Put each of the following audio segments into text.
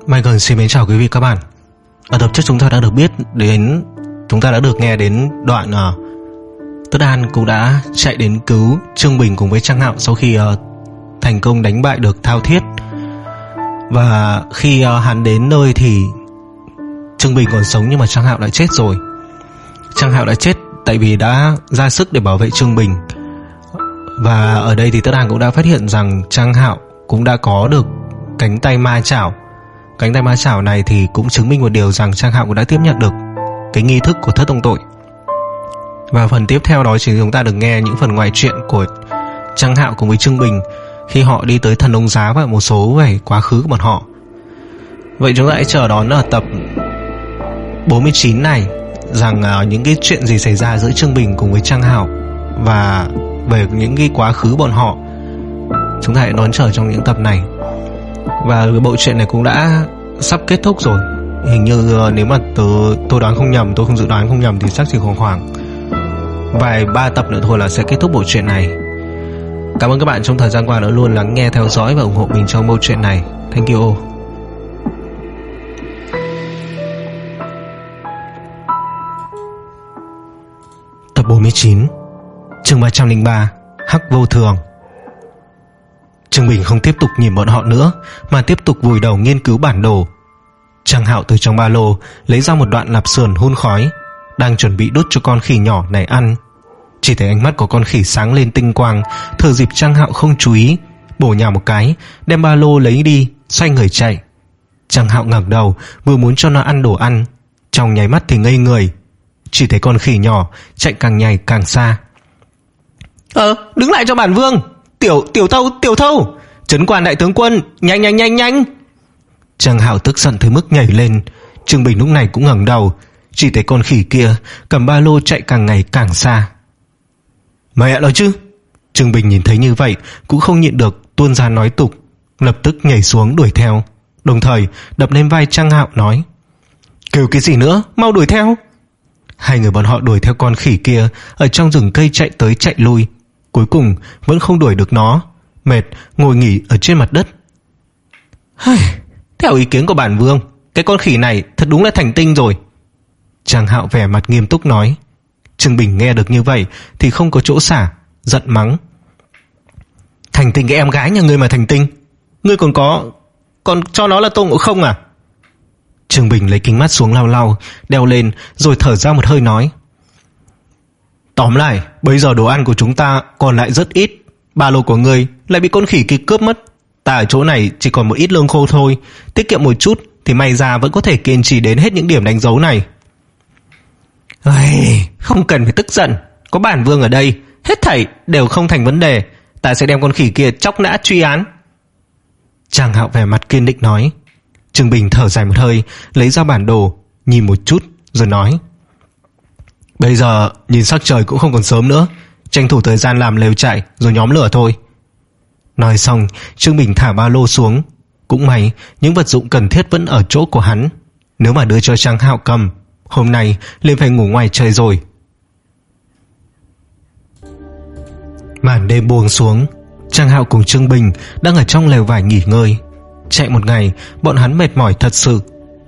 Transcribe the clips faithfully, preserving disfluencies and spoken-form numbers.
Michael xin mến chào quý vị các bạn. Ở tập trước chúng ta đã được biết đến, chúng ta đã được nghe đến đoạn uh, Tất An cũng đã chạy đến cứu Trương Bình cùng với Trang Hạo sau khi uh, thành công đánh bại được Thao Thiết. Và khi uh, hắn đến nơi thì Trương Bình còn sống nhưng mà Trang Hạo đã chết rồi. Trang Hạo đã chết tại vì đã ra sức để bảo vệ Trương Bình. Và ở đây thì Tất An cũng đã phát hiện rằng Trang Hạo cũng đã có được cánh tay ma chảo. Cánh tay ma chảo này thì cũng chứng minh một điều rằng Trang Hạo cũng đã tiếp nhận được cái nghi thức của thất tông tội. Và phần tiếp theo đó chính chúng ta được nghe những phần ngoại truyện của Trang Hạo cùng với Trương Bình khi họ đi tới Thần Ông Giá và một số về quá khứ của bọn họ. Vậy chúng ta hãy chờ đón ở tập bốn mươi chín này rằng uh, những cái chuyện gì xảy ra giữa Trương Bình cùng với Trang Hạo và về những cái quá khứ bọn họ. Chúng ta hãy đón chờ trong những tập này. Và cái bộ truyện này cũng đã sắp kết thúc rồi. Hình như uh, nếu mà tớ, tôi đoán không nhầm, tôi không dự đoán không nhầm thì chắc chỉ khoảng khoảng vài ba tập nữa thôi là sẽ kết thúc bộ truyện này. Cảm ơn các bạn trong thời gian qua đã luôn lắng nghe, theo dõi và ủng hộ mình trong bộ truyện này. Thank you. Tập bốn mươi chín, chương ba trăm lẻ ba, Hắc Vô Thường. Trương Bình không tiếp tục nhìn bọn họ nữa mà tiếp tục vùi đầu nghiên cứu bản đồ. Trang Hạo từ trong ba lô lấy ra một đoạn lạp sườn hun khói, đang chuẩn bị đút cho con khỉ nhỏ này ăn. Chỉ thấy ánh mắt của con khỉ sáng lên tinh quang, thừa dịp Trang Hạo không chú ý, bổ nhào một cái, đem ba lô lấy đi, xoay người chạy. Trang Hạo ngẩng đầu vừa muốn cho nó ăn đồ ăn, trong nháy mắt thì ngây người. Chỉ thấy con khỉ nhỏ chạy càng nhảy càng xa. Ờ, đứng lại cho bản vương. Tiểu tiểu thâu, tiểu thâu, trấn quan đại tướng quân, nhanh nhanh nhanh nhanh. Trang Hạo tức giận tới mức nhảy lên. Trương Bình lúc này cũng ngẩng đầu, chỉ thấy con khỉ kia cầm ba lô chạy càng ngày càng xa. Mẹ nói chứ. Trương Bình nhìn thấy như vậy cũng không nhịn được tuôn ra nói tục, lập tức nhảy xuống đuổi theo, đồng thời đập lên vai Trang Hạo nói: kêu cái gì nữa, mau đuổi theo. Hai người bọn họ đuổi theo con khỉ kia ở trong rừng cây chạy tới chạy lui, cuối cùng vẫn không đuổi được nó, mệt ngồi nghỉ ở trên mặt đất. Theo ý kiến của bản vương, cái con khỉ này thật đúng là thành tinh rồi. Trang Hạo vẻ mặt nghiêm túc nói. Trương Bình nghe được như vậy thì không có chỗ xả, giận mắng: thành tinh cái em gái nhà ngươi mà thành tinh, ngươi còn có còn cho nó là Tôn Ngộ Không à? Trương Bình lấy kính mắt xuống lau lau, đeo lên rồi thở ra một hơi nói: tóm lại, bây giờ đồ ăn của chúng ta còn lại rất ít, ba lô của ngươi lại bị con khỉ kia cướp mất. Ta ở chỗ này chỉ còn một ít lương khô thôi, tiết kiệm một chút thì may ra vẫn có thể kiên trì đến hết những điểm đánh dấu này. Ây, không cần phải tức giận, có bản vương ở đây, hết thảy đều không thành vấn đề. Ta sẽ đem con khỉ kia chóc nã truy án. Trang Hạo vẻ mặt kiên định nói. Trương Bình thở dài một hơi, lấy ra bản đồ nhìn một chút rồi nói: bây giờ nhìn sắc trời cũng không còn sớm nữa, tranh thủ thời gian làm lều trại rồi nhóm lửa thôi. Nói xong, Trương Bình thả ba lô xuống. Cũng may những vật dụng cần thiết vẫn ở chỗ của hắn, nếu mà đưa cho Trang Hạo cầm, hôm nay liền phải ngủ ngoài trời rồi. Màn đêm buông xuống, Trang Hạo cùng Trương Bình đang ở trong lều vải nghỉ ngơi. Chạy một ngày, bọn hắn mệt mỏi thật sự.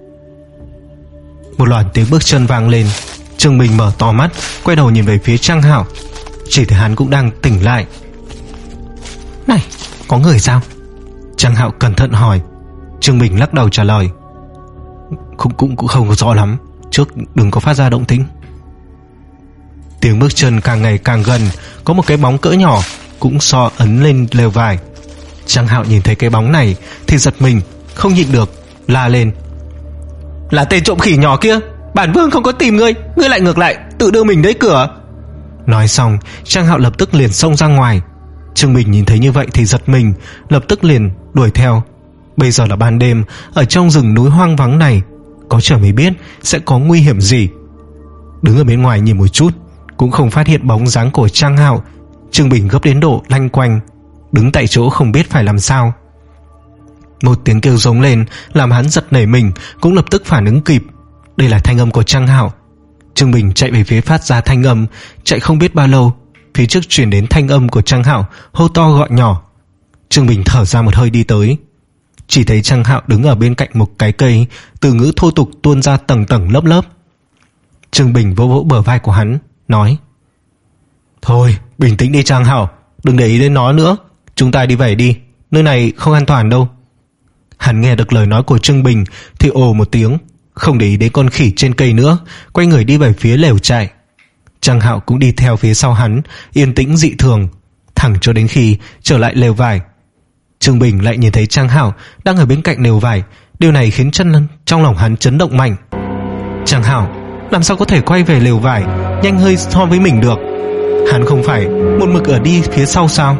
Một loạt tiếng bước chân vang lên. Trương Bình mở to mắt, quay đầu nhìn về phía Trang Hạo. Chỉ thấy hắn cũng đang tỉnh lại. Này, có người sao? Trang Hạo cẩn thận hỏi. Trương Bình lắc đầu trả lời: Cũng, cũng, cũng không có rõ lắm, trước đừng có phát ra động tĩnh. Tiếng bước chân càng ngày càng gần, có một cái bóng cỡ nhỏ cũng so ấn lên lều vải. Trang Hạo nhìn thấy cái bóng này thì giật mình, không nhịn được la lên: là tên trộm khỉ nhỏ kia, bản vương không có tìm ngươi, ngươi lại ngược lại tự đưa mình đến cửa. Nói xong, Trang Hạo lập tức liền xông ra ngoài. Trương Bình nhìn thấy như vậy thì giật mình, lập tức liền đuổi theo. Bây giờ là ban đêm, ở trong rừng núi hoang vắng này, có trời mới biết sẽ có nguy hiểm gì. Đứng ở bên ngoài nhìn một chút, cũng không phát hiện bóng dáng của Trang Hạo. Trương Bình gấp đến độ lanh quanh, đứng tại chỗ không biết phải làm sao. Một tiếng kêu giống lên làm hắn giật nảy mình, cũng lập tức phản ứng kịp. Đây là thanh âm của Trang Hạo. Trương Bình chạy về phía phát ra thanh âm. Chạy không biết bao lâu, phía trước truyền đến thanh âm của Trang Hạo hô to gọi nhỏ. Trương Bình thở ra một hơi đi tới. chỉ thấy Trang Hạo đứng ở bên cạnh một cái cây, từ ngữ thô tục tuôn ra tầng tầng lớp lớp. Trương Bình vỗ vỗ bờ vai của hắn, nói: Thôi, bình tĩnh đi Trang Hạo, đừng để ý đến nó nữa, chúng ta đi về đi, nơi này không an toàn đâu. Hắn nghe được lời nói của Trương Bình thì ồ một tiếng, không để ý đến con khỉ trên cây nữa, quay người đi về phía lều trại. Trang Hạo cũng đi theo phía sau hắn, yên tĩnh dị thường, thẳng cho đến khi trở lại lều vải. Trương Bình lại nhìn thấy Trang Hạo đang ở bên cạnh lều vải, điều này khiến chân trong lòng hắn chấn động mạnh. Trang Hạo làm sao có thể quay về lều vải nhanh hơi so với mình được? Hắn không phải một mực ở đi phía sau sao?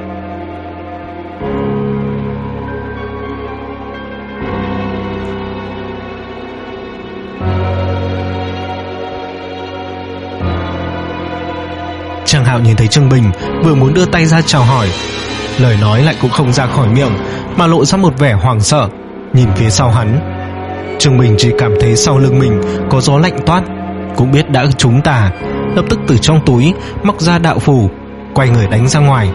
Trang Hạo nhìn thấy Trương Bình vừa muốn đưa tay ra chào hỏi, lời nói lại cũng không ra khỏi miệng, mà lộ ra một vẻ hoảng sợ. Nhìn phía sau hắn, Trương Bình chỉ cảm thấy sau lưng mình có gió lạnh toát, cũng biết đã trúng tà, lập tức từ trong túi móc ra đạo phù, quay người đánh ra ngoài.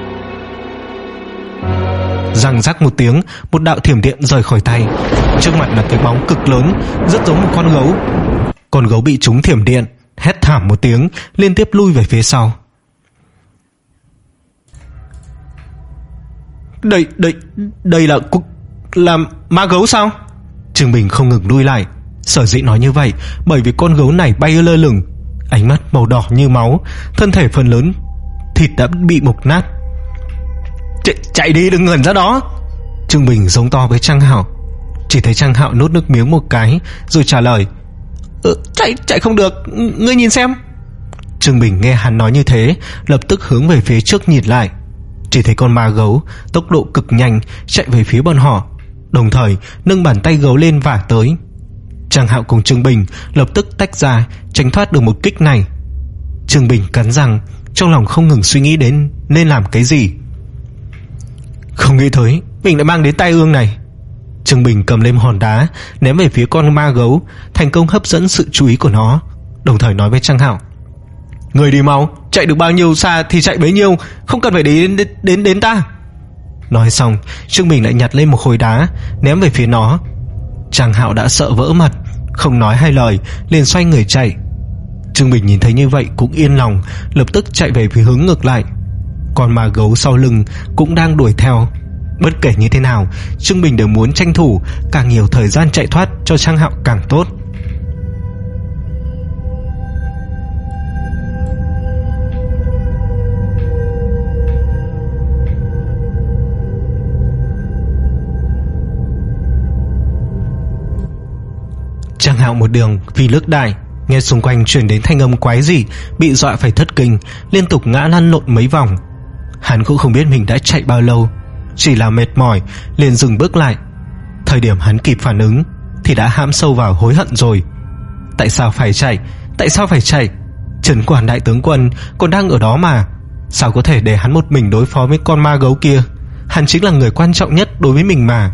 Răng rắc một tiếng, một đạo thiểm điện rời khỏi tay. Trước mặt là cái bóng cực lớn, rất giống một con gấu. Con gấu bị trúng thiểm điện, hét thảm một tiếng, liên tiếp lui về phía sau. Đây, đây, đây là là ma gấu sao? Trương Bình không ngừng lui lại. Sở dĩ nói như vậy bởi vì con gấu này bay lơ lửng, ánh mắt màu đỏ như máu, thân thể phần lớn thịt đã bị mục nát. Ch chạy đi, đừng ngẩn ra đó. Trương Bình giống to với Trang Hạo. Chỉ thấy Trang Hạo nuốt nước miếng một cái rồi trả lời: ừ, chạy chạy không được, ngươi nhìn xem. Trương Bình nghe hắn nói như thế, lập tức hướng về phía trước nhìn lại. Chỉ thấy con ma gấu tốc độ cực nhanh chạy về phía bọn họ, đồng thời nâng bàn tay gấu lên vả tới. Trang Hạo cùng Trương Bình lập tức tách ra, tránh thoát được một kích này. Trương Bình cắn răng, trong lòng không ngừng suy nghĩ đến nên làm cái gì. Không nghĩ tới mình đã mang đến tai ương này. Trương Bình cầm lên hòn đá ném về phía con ma gấu, thành công hấp dẫn sự chú ý của nó, đồng thời nói với Trang Hạo: người đi mau, chạy được bao nhiêu xa thì chạy bấy nhiêu, không cần phải đến đến đến, đến ta. Nói xong, Trương Bình lại nhặt lên một khối đá ném về phía nó. Trang Hạo đã sợ vỡ mật, không nói hai lời, liền xoay người chạy. Trương Bình nhìn thấy như vậy cũng yên lòng, lập tức chạy về phía hướng ngược lại. Còn ma gấu sau lưng cũng đang đuổi theo. Bất kể như thế nào, Trương Bình đều muốn tranh thủ càng nhiều thời gian chạy thoát cho Trang Hạo càng tốt. Trang Hạo một đường vì lướt đại, nghe xung quanh truyền đến thanh âm quái gì, bị dọa phải thất kinh, liên tục ngã lăn lộn mấy vòng. Hắn cũng không biết mình đã chạy bao lâu, chỉ là mệt mỏi liền dừng bước lại. Thời điểm hắn kịp phản ứng thì đã hãm sâu vào hối hận rồi. Tại sao phải chạy? Tại sao phải chạy? Trấn Quản đại tướng quân còn đang ở đó mà, sao có thể để hắn một mình đối phó với con ma gấu kia? Hắn chính là người quan trọng nhất đối với mình mà.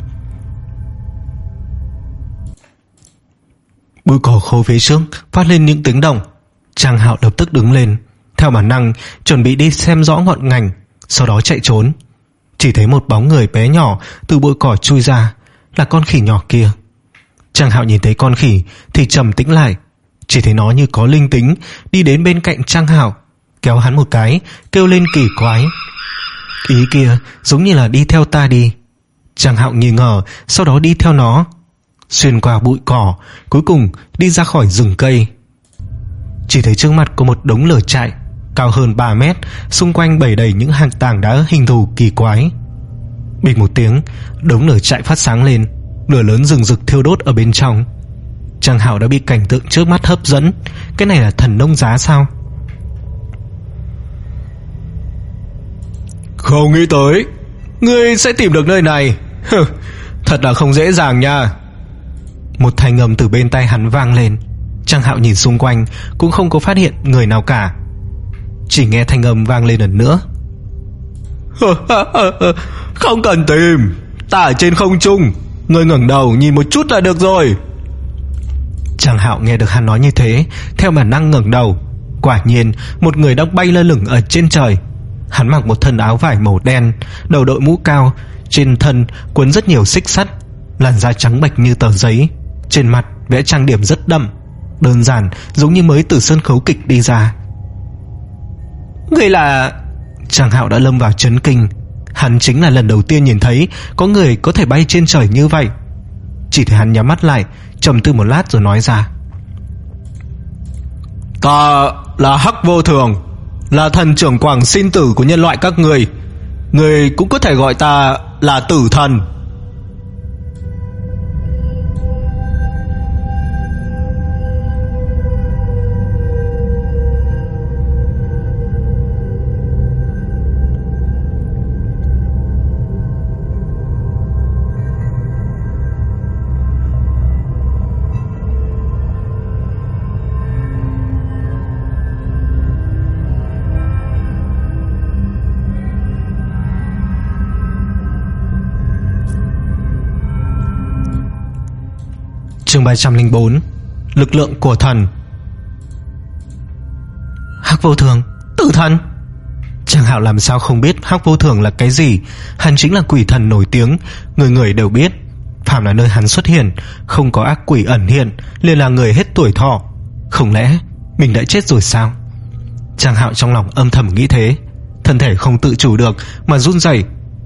Bụi cỏ khô phía trước phát lên những tiếng động. Trang Hạo lập tức đứng lên, theo bản năng chuẩn bị đi xem rõ ngọn ngành, sau đó chạy trốn. Chỉ thấy một bóng người bé nhỏ từ bụi cỏ chui ra, là con khỉ nhỏ kia. Trang Hạo nhìn thấy con khỉ thì trầm tĩnh lại, chỉ thấy nó như có linh tính, đi đến bên cạnh Trang Hạo, kéo hắn một cái, kêu lên kỳ quái: ý kia giống như là đi theo ta đi. Trang Hạo nghi ngờ, sau đó đi theo nó, xuyên qua bụi cỏ, cuối cùng đi ra khỏi rừng cây. Chỉ thấy trước mặt có một đống lửa trại cao hơn ba mét, xung quanh bày đầy những hang tảng đá hình thù kỳ quái. Bịch một tiếng, đống lửa trại phát sáng lên, lửa lớn rừng rực thiêu đốt ở bên trong. Trang Hạo đã bị cảnh tượng trước mắt hấp dẫn. Cái này là thần nông giá sao? Không nghĩ tới ngươi sẽ tìm được nơi này. Thật là không dễ dàng nha. Một thanh âm từ bên tay hắn vang lên. Trang Hạo nhìn xung quanh cũng không có phát hiện người nào cả. Chỉ nghe thanh âm vang lên lần nữa: không cần tìm, ta ở trên không trung, ngươi ngẩng đầu nhìn một chút là được rồi. Trang Hạo nghe được hắn nói như thế, theo bản năng ngẩng đầu. Quả nhiên một người đang bay lơ lửng ở trên trời. Hắn mặc một thân áo vải màu đen, đầu đội mũ cao, trên thân quấn rất nhiều xích sắt, làn da trắng bệch như tờ giấy, trên mặt vẽ trang điểm rất đậm, đơn giản giống như mới từ sân khấu kịch đi ra. Người là... Trang Hạo đã lâm vào chấn kinh. Hắn chính là lần đầu tiên nhìn thấy có người có thể bay trên trời như vậy. Chỉ thấy hắn nhắm mắt lại, trầm tư một lát rồi nói ra: Ta là Hắc Vô Thường, là thần trưởng quảng sinh tử của nhân loại các người. Người cũng có thể gọi ta là Tử Thần. Chương ba trăm linh bốn. Lực lượng của thần. Hắc Vô Thường, Tử Thần. Trang Hạo làm sao không biết Hắc Vô Thường là cái gì. Hắn chính là quỷ thần nổi tiếng, người người đều biết. Phàm là nơi hắn xuất hiện, không có ác quỷ ẩn hiện, liền là người hết tuổi thọ. Không lẽ mình đã chết rồi sao? Trang Hạo trong lòng âm thầm nghĩ thế, thân thể không tự chủ được mà run rẩy.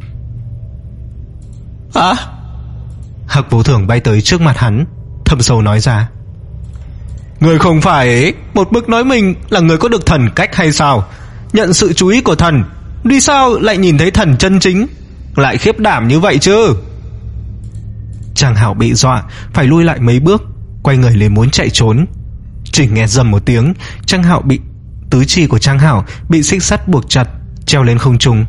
À! Hắc Vô Thường bay tới trước mặt hắn, thâm sâu nói ra: Người không phải một bức nói mình là người có được thần cách hay sao? Nhận sự chú ý của thần, đi sao lại nhìn thấy thần chân chính, lại khiếp đảm như vậy chứ? Trang Hạo bị dọa phải lui lại mấy bước, quay người lên muốn chạy trốn. Chỉ nghe rầm một tiếng, Trang Hạo bị tứ chi của Trang Hạo bị xích sắt buộc chặt, treo lên không trung.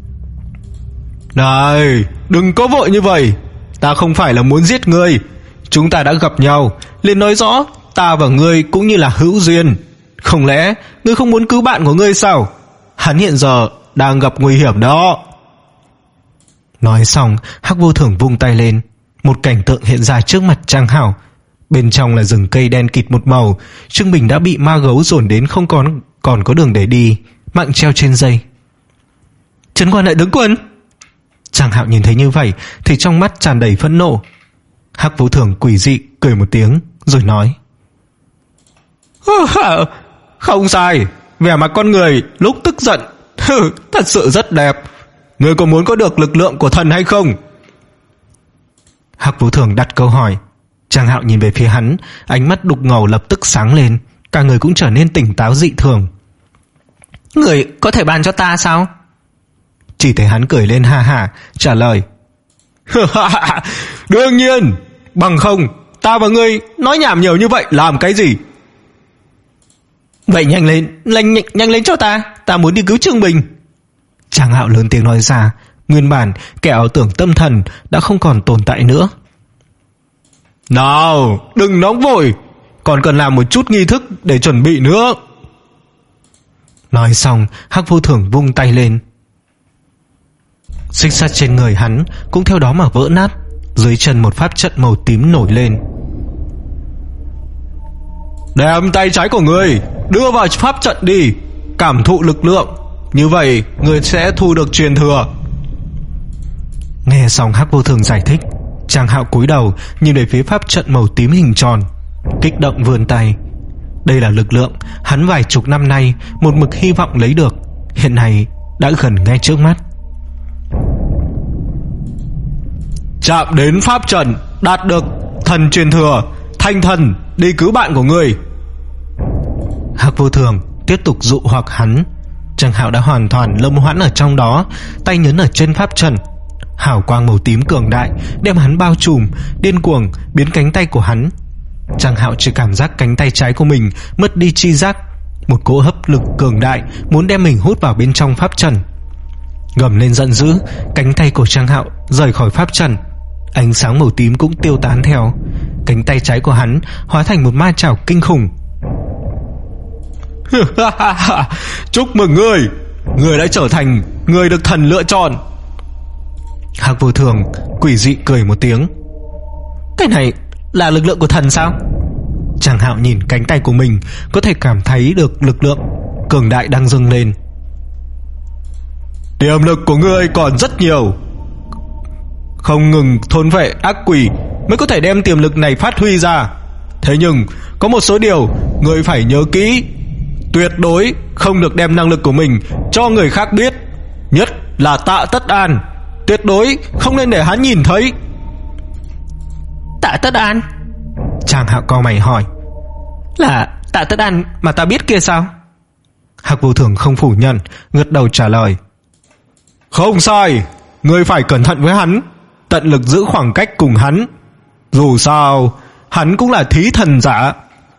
Này, đừng có vội như vậy, ta không phải là muốn giết ngươi. Chúng ta đã gặp nhau, liền nói rõ ta và ngươi cũng như là hữu duyên. Không lẽ ngươi không muốn cứu bạn của ngươi sao? Hắn hiện giờ đang gặp nguy hiểm đó. Nói xong, Hắc Vô Thường vung tay lên, một cảnh tượng hiện ra trước mặt Trang Hạo. Bên trong là rừng cây đen kịt một màu. Trương Bình đã bị ma gấu dồn đến không còn còn có đường để đi, mạng treo trên dây. Trấn Quan đại tướng quân. Trang Hạo nhìn thấy như vậy thì trong mắt tràn đầy phẫn nộ. Hắc Vô Thường quỷ dị cười một tiếng rồi nói: Không sai, vẻ mặt con người lúc tức giận thật sự rất đẹp. Ngươi có muốn có được lực lượng của thần hay không? Hắc Vô Thường đặt câu hỏi. Trang Hạo nhìn về phía hắn, ánh mắt đục ngầu lập tức sáng lên, cả người cũng trở nên tỉnh táo dị thường. Người có thể ban cho ta sao? Chỉ thấy hắn cười lên ha ha, trả lời: Đương nhiên, bằng không ta và ngươi nói nhảm nhiều như vậy làm cái gì? Vậy nhanh lên, nhanh, nhanh, nhanh lên cho ta, ta muốn đi cứu Trương Bình. Trang Hạo lớn tiếng nói ra. Nguyên bản kẻ ảo tưởng tâm thần đã không còn tồn tại nữa. Nào, đừng nóng vội, còn cần làm một chút nghi thức để chuẩn bị nữa. Nói xong, Hắc Vô Thường vung tay lên. Xích sắt trên người hắn cũng theo đó mà vỡ nát. Dưới chân một pháp trận màu tím nổi lên. Đem tay trái của người đưa vào pháp trận đi, cảm thụ lực lượng, như vậy người sẽ thu được truyền thừa. Nghe xong Hắc Vô Thường giải thích, Trang Hạo cúi đầu nhìn về phía pháp trận màu tím hình tròn, kích động vươn tay. Đây là lực lượng hắn vài chục năm nay một mực hy vọng lấy được, hiện nay đã gần ngay trước mắt. Chạm đến pháp trận, đạt được thần truyền thừa, thanh thần đi cứu bạn của người. Hắc Vô Thường tiếp tục dụ hoặc hắn. Trang Hạo đã hoàn toàn lâm hoãn ở trong đó, tay nhấn ở trên pháp trận. Hào quang màu tím cường đại đem hắn bao trùm, điên cuồng biến cánh tay của hắn. Trang Hạo chỉ cảm giác cánh tay trái của mình mất đi chi giác, một cỗ hấp lực cường đại muốn đem mình hút vào bên trong pháp trận. Gầm lên giận dữ, cánh tay của Trang Hạo rời khỏi pháp trận, ánh sáng màu tím cũng tiêu tán theo. Cánh tay trái của hắn hóa thành một ma chảo kinh khủng. Chúc mừng ngươi, ngươi đã trở thành người được thần lựa chọn. Hắc Vô Thường quỷ dị cười một tiếng. Cái này là lực lượng của thần sao? Trang Hạo nhìn cánh tay của mình, có thể cảm thấy được lực lượng cường đại đang dâng lên. Tiềm lực của ngươi còn rất nhiều, không ngừng thôn vệ ác quỷ mới có thể đem tiềm lực này phát huy ra. Thế nhưng có một số điều ngươi phải nhớ kỹ, tuyệt đối không được đem năng lực của mình cho người khác biết, nhất là Tạ Tất An, tuyệt đối không nên để hắn nhìn thấy. Tạ Tất An? Trang Hạo cau mày hỏi. Là Tạ Tất An mà ta biết kia sao? Hạc Vô Thường không phủ nhận, gật đầu trả lời. Không sai, ngươi phải cẩn thận với hắn, tận lực giữ khoảng cách cùng hắn. Dù sao hắn cũng là thí thần giả.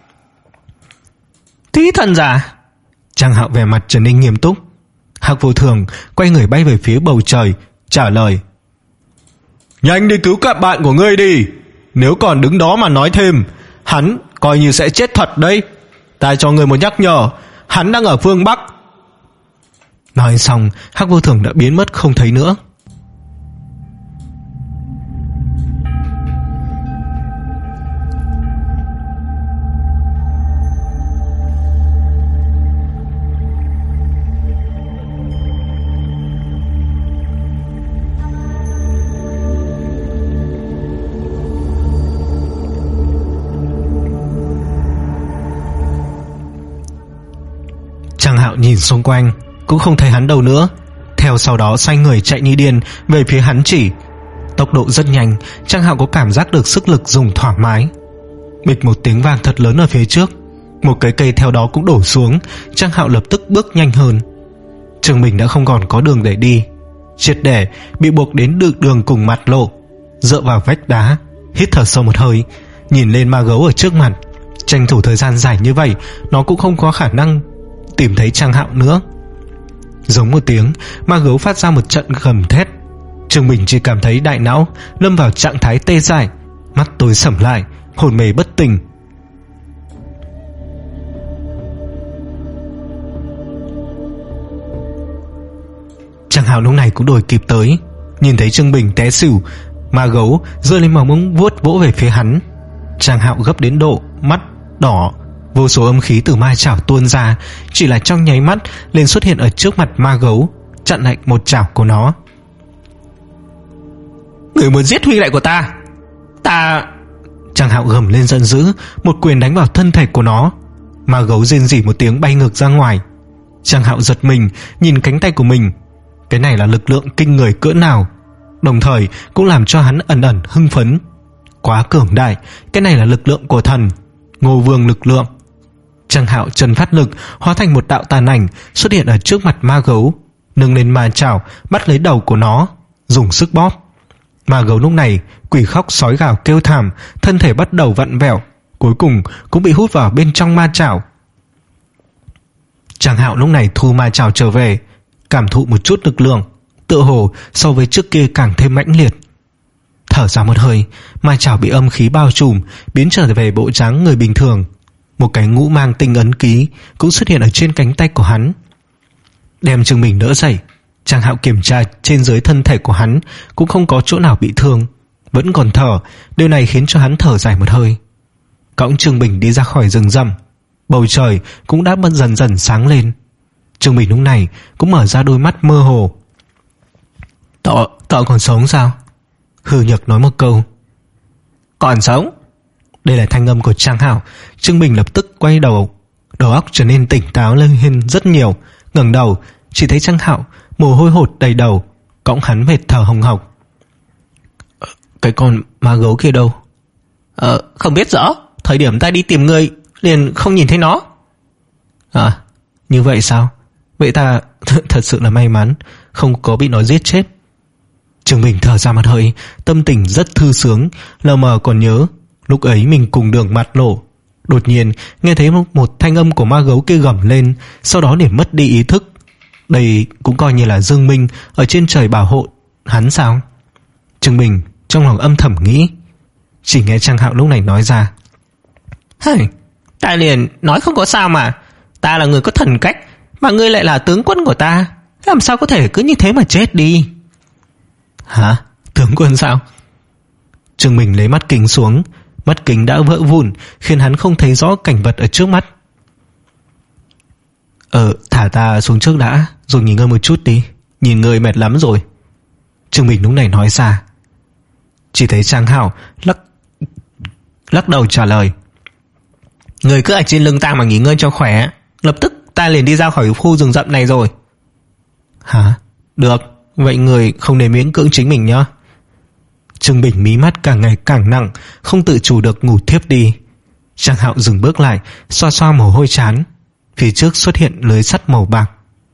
Thí thần giả? Trang Hạo vẻ mặt trở nên nghiêm túc. Hạc Vô Thường quay người bay về phía bầu trời, trả lời. Nhanh đi cứu các bạn của ngươi đi, nếu còn đứng đó mà nói thêm, hắn coi như sẽ chết thật đấy. Ta cho ngươi một nhắc nhở, hắn đang ở phương Bắc. Nói xong, Hắc Vô Thường đã biến mất không thấy nữa. Trang Hạo nhìn xung quanh cũng không thấy hắn đâu nữa, theo sau đó xoay người chạy như điên về phía hắn chỉ. Tốc độ rất nhanh, Trang Hạo có cảm giác được sức lực dùng thoải mái. Bịch một tiếng vang thật lớn ở phía trước, một cái cây theo đó cũng đổ xuống. Trang Hạo lập tức bước nhanh hơn. Trường mình đã không còn có đường để đi, triệt để bị buộc đến được đường cùng mặt lộ, dựa vào vách đá, hít thở sâu một hơi, nhìn lên ma gấu ở trước mặt. Tranh thủ thời gian dài như vậy, nó cũng không có khả năng tìm thấy Trang Hạo nữa. Giống một tiếng, ma gấu phát ra một trận gầm thét. Trương Bình chỉ cảm thấy đại não lâm vào trạng thái tê dại, mắt tối sầm lại, hồn mê bất tỉnh. Trang Hạo lúc này cũng đuổi kịp tới, nhìn thấy Trương Bình té xỉu, ma gấu giơ lên móng vuốt vuốt vỗ về phía hắn. Trang Hạo gấp đến độ mắt đỏ, vô số âm khí từ ma chảo tuôn ra, chỉ là trong nháy mắt liền xuất hiện ở trước mặt ma gấu, chặn lại một chảo của nó. Người muốn giết huynh đệ của ta? Ta... Trang Hạo gầm lên giận dữ, một quyền đánh vào thân thể của nó. Ma gấu rên rỉ một tiếng bay ngược ra ngoài. Trang Hạo giật mình nhìn cánh tay của mình, cái này là lực lượng kinh người cỡ nào, đồng thời cũng làm cho hắn ẩn ẩn hưng phấn. Quá cường đại, cái này là lực lượng của thần, Ngô Vương lực lượng. Trang Hạo chân phát lực, hóa thành một đạo tàn ảnh xuất hiện ở trước mặt ma gấu, nâng lên ma chảo bắt lấy đầu của nó, dùng sức bóp. Ma gấu lúc này quỷ khóc sói gào kêu thảm, thân thể bắt đầu vặn vẹo, cuối cùng cũng bị hút vào bên trong ma chảo. Trang Hạo lúc này thu ma chảo trở về, cảm thụ một chút lực lượng, tựa hồ so với trước kia càng thêm mãnh liệt. Thở ra một hơi, ma chảo bị âm khí bao trùm, biến trở về bộ dáng người bình thường. Một cái ngũ mang tinh ấn ký cũng xuất hiện ở trên cánh tay của hắn. Đem Trương Bình đỡ dậy, Trang Hạo kiểm tra trên dưới thân thể của hắn cũng không có chỗ nào bị thương, vẫn còn thở. Điều này khiến cho hắn thở dài một hơi. Cõng Trương Bình đi ra khỏi rừng rậm, bầu trời cũng đã bật dần dần sáng lên. Trương Bình lúc này cũng mở ra đôi mắt mơ hồ. Tọ, tọ còn sống sao? Hư Nhược nói một câu. Còn sống. Đây là thanh âm của Trang Hạo. Trương Bình lập tức quay đầu, đầu óc trở nên tỉnh táo lên rất nhiều. Ngẩng đầu chỉ thấy Trang Hạo mồ hôi hột đầy đầu, cõng hắn mệt thở hồng hộc. Cái con ma gấu kia đâu? Ờ, không biết rõ. Thời điểm ta đi tìm ngươi liền không nhìn thấy nó. À, như vậy sao? Vậy ta thật sự là may mắn không có bị nó giết chết. Trương Bình thở ra một hơi, tâm tình rất thư sướng. Lờ mờ còn nhớ lúc ấy mình cùng đường mặt lộ, đột nhiên nghe thấy một thanh âm của ma gấu kia gầm lên, sau đó liền mất đi ý thức. Đây cũng coi như là Dương Minh ở trên trời bảo hộ hắn sao? Trương Bình trong lòng âm thầm nghĩ. Chỉ nghe Trang Hạo lúc này nói ra. Hây, ta liền nói không có sao mà. Ta là người có thần cách, mà ngươi lại là tướng quân của ta, làm sao có thể cứ như thế mà chết đi? Hả? Tướng quân sao? Trương Bình lấy mắt kính xuống, mắt kính đã vỡ vụn, khiến hắn không thấy rõ cảnh vật ở trước mắt. Ờ, thả ta xuống trước đã, rồi nghỉ ngơi một chút đi, nhìn ngươi mệt lắm rồi. Trương Bình lúc này nói ra. Chỉ thấy Trang Hảo lắc lắc đầu trả lời: Người cứ ở trên lưng ta mà nghỉ ngơi cho khỏe, lập tức ta liền đi ra khỏi khu rừng rậm này rồi. Hả? Được, vậy người không nên miễn cưỡng chính mình nhá. Trương Bình mí mắt càng ngày càng nặng, không tự chủ được ngủ thiếp đi. Trang Hạo dừng bước lại, xoa xoa mồ hôi trán. Phía trước xuất hiện lưới sắt màu bạc.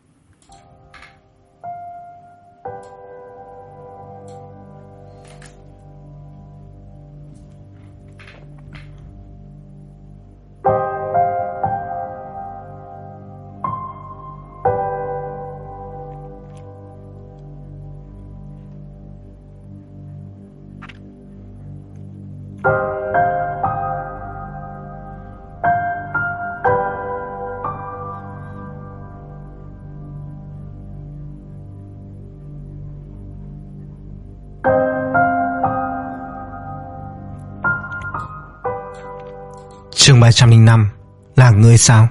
Chương ba trăm linh năm. Là ngươi sao?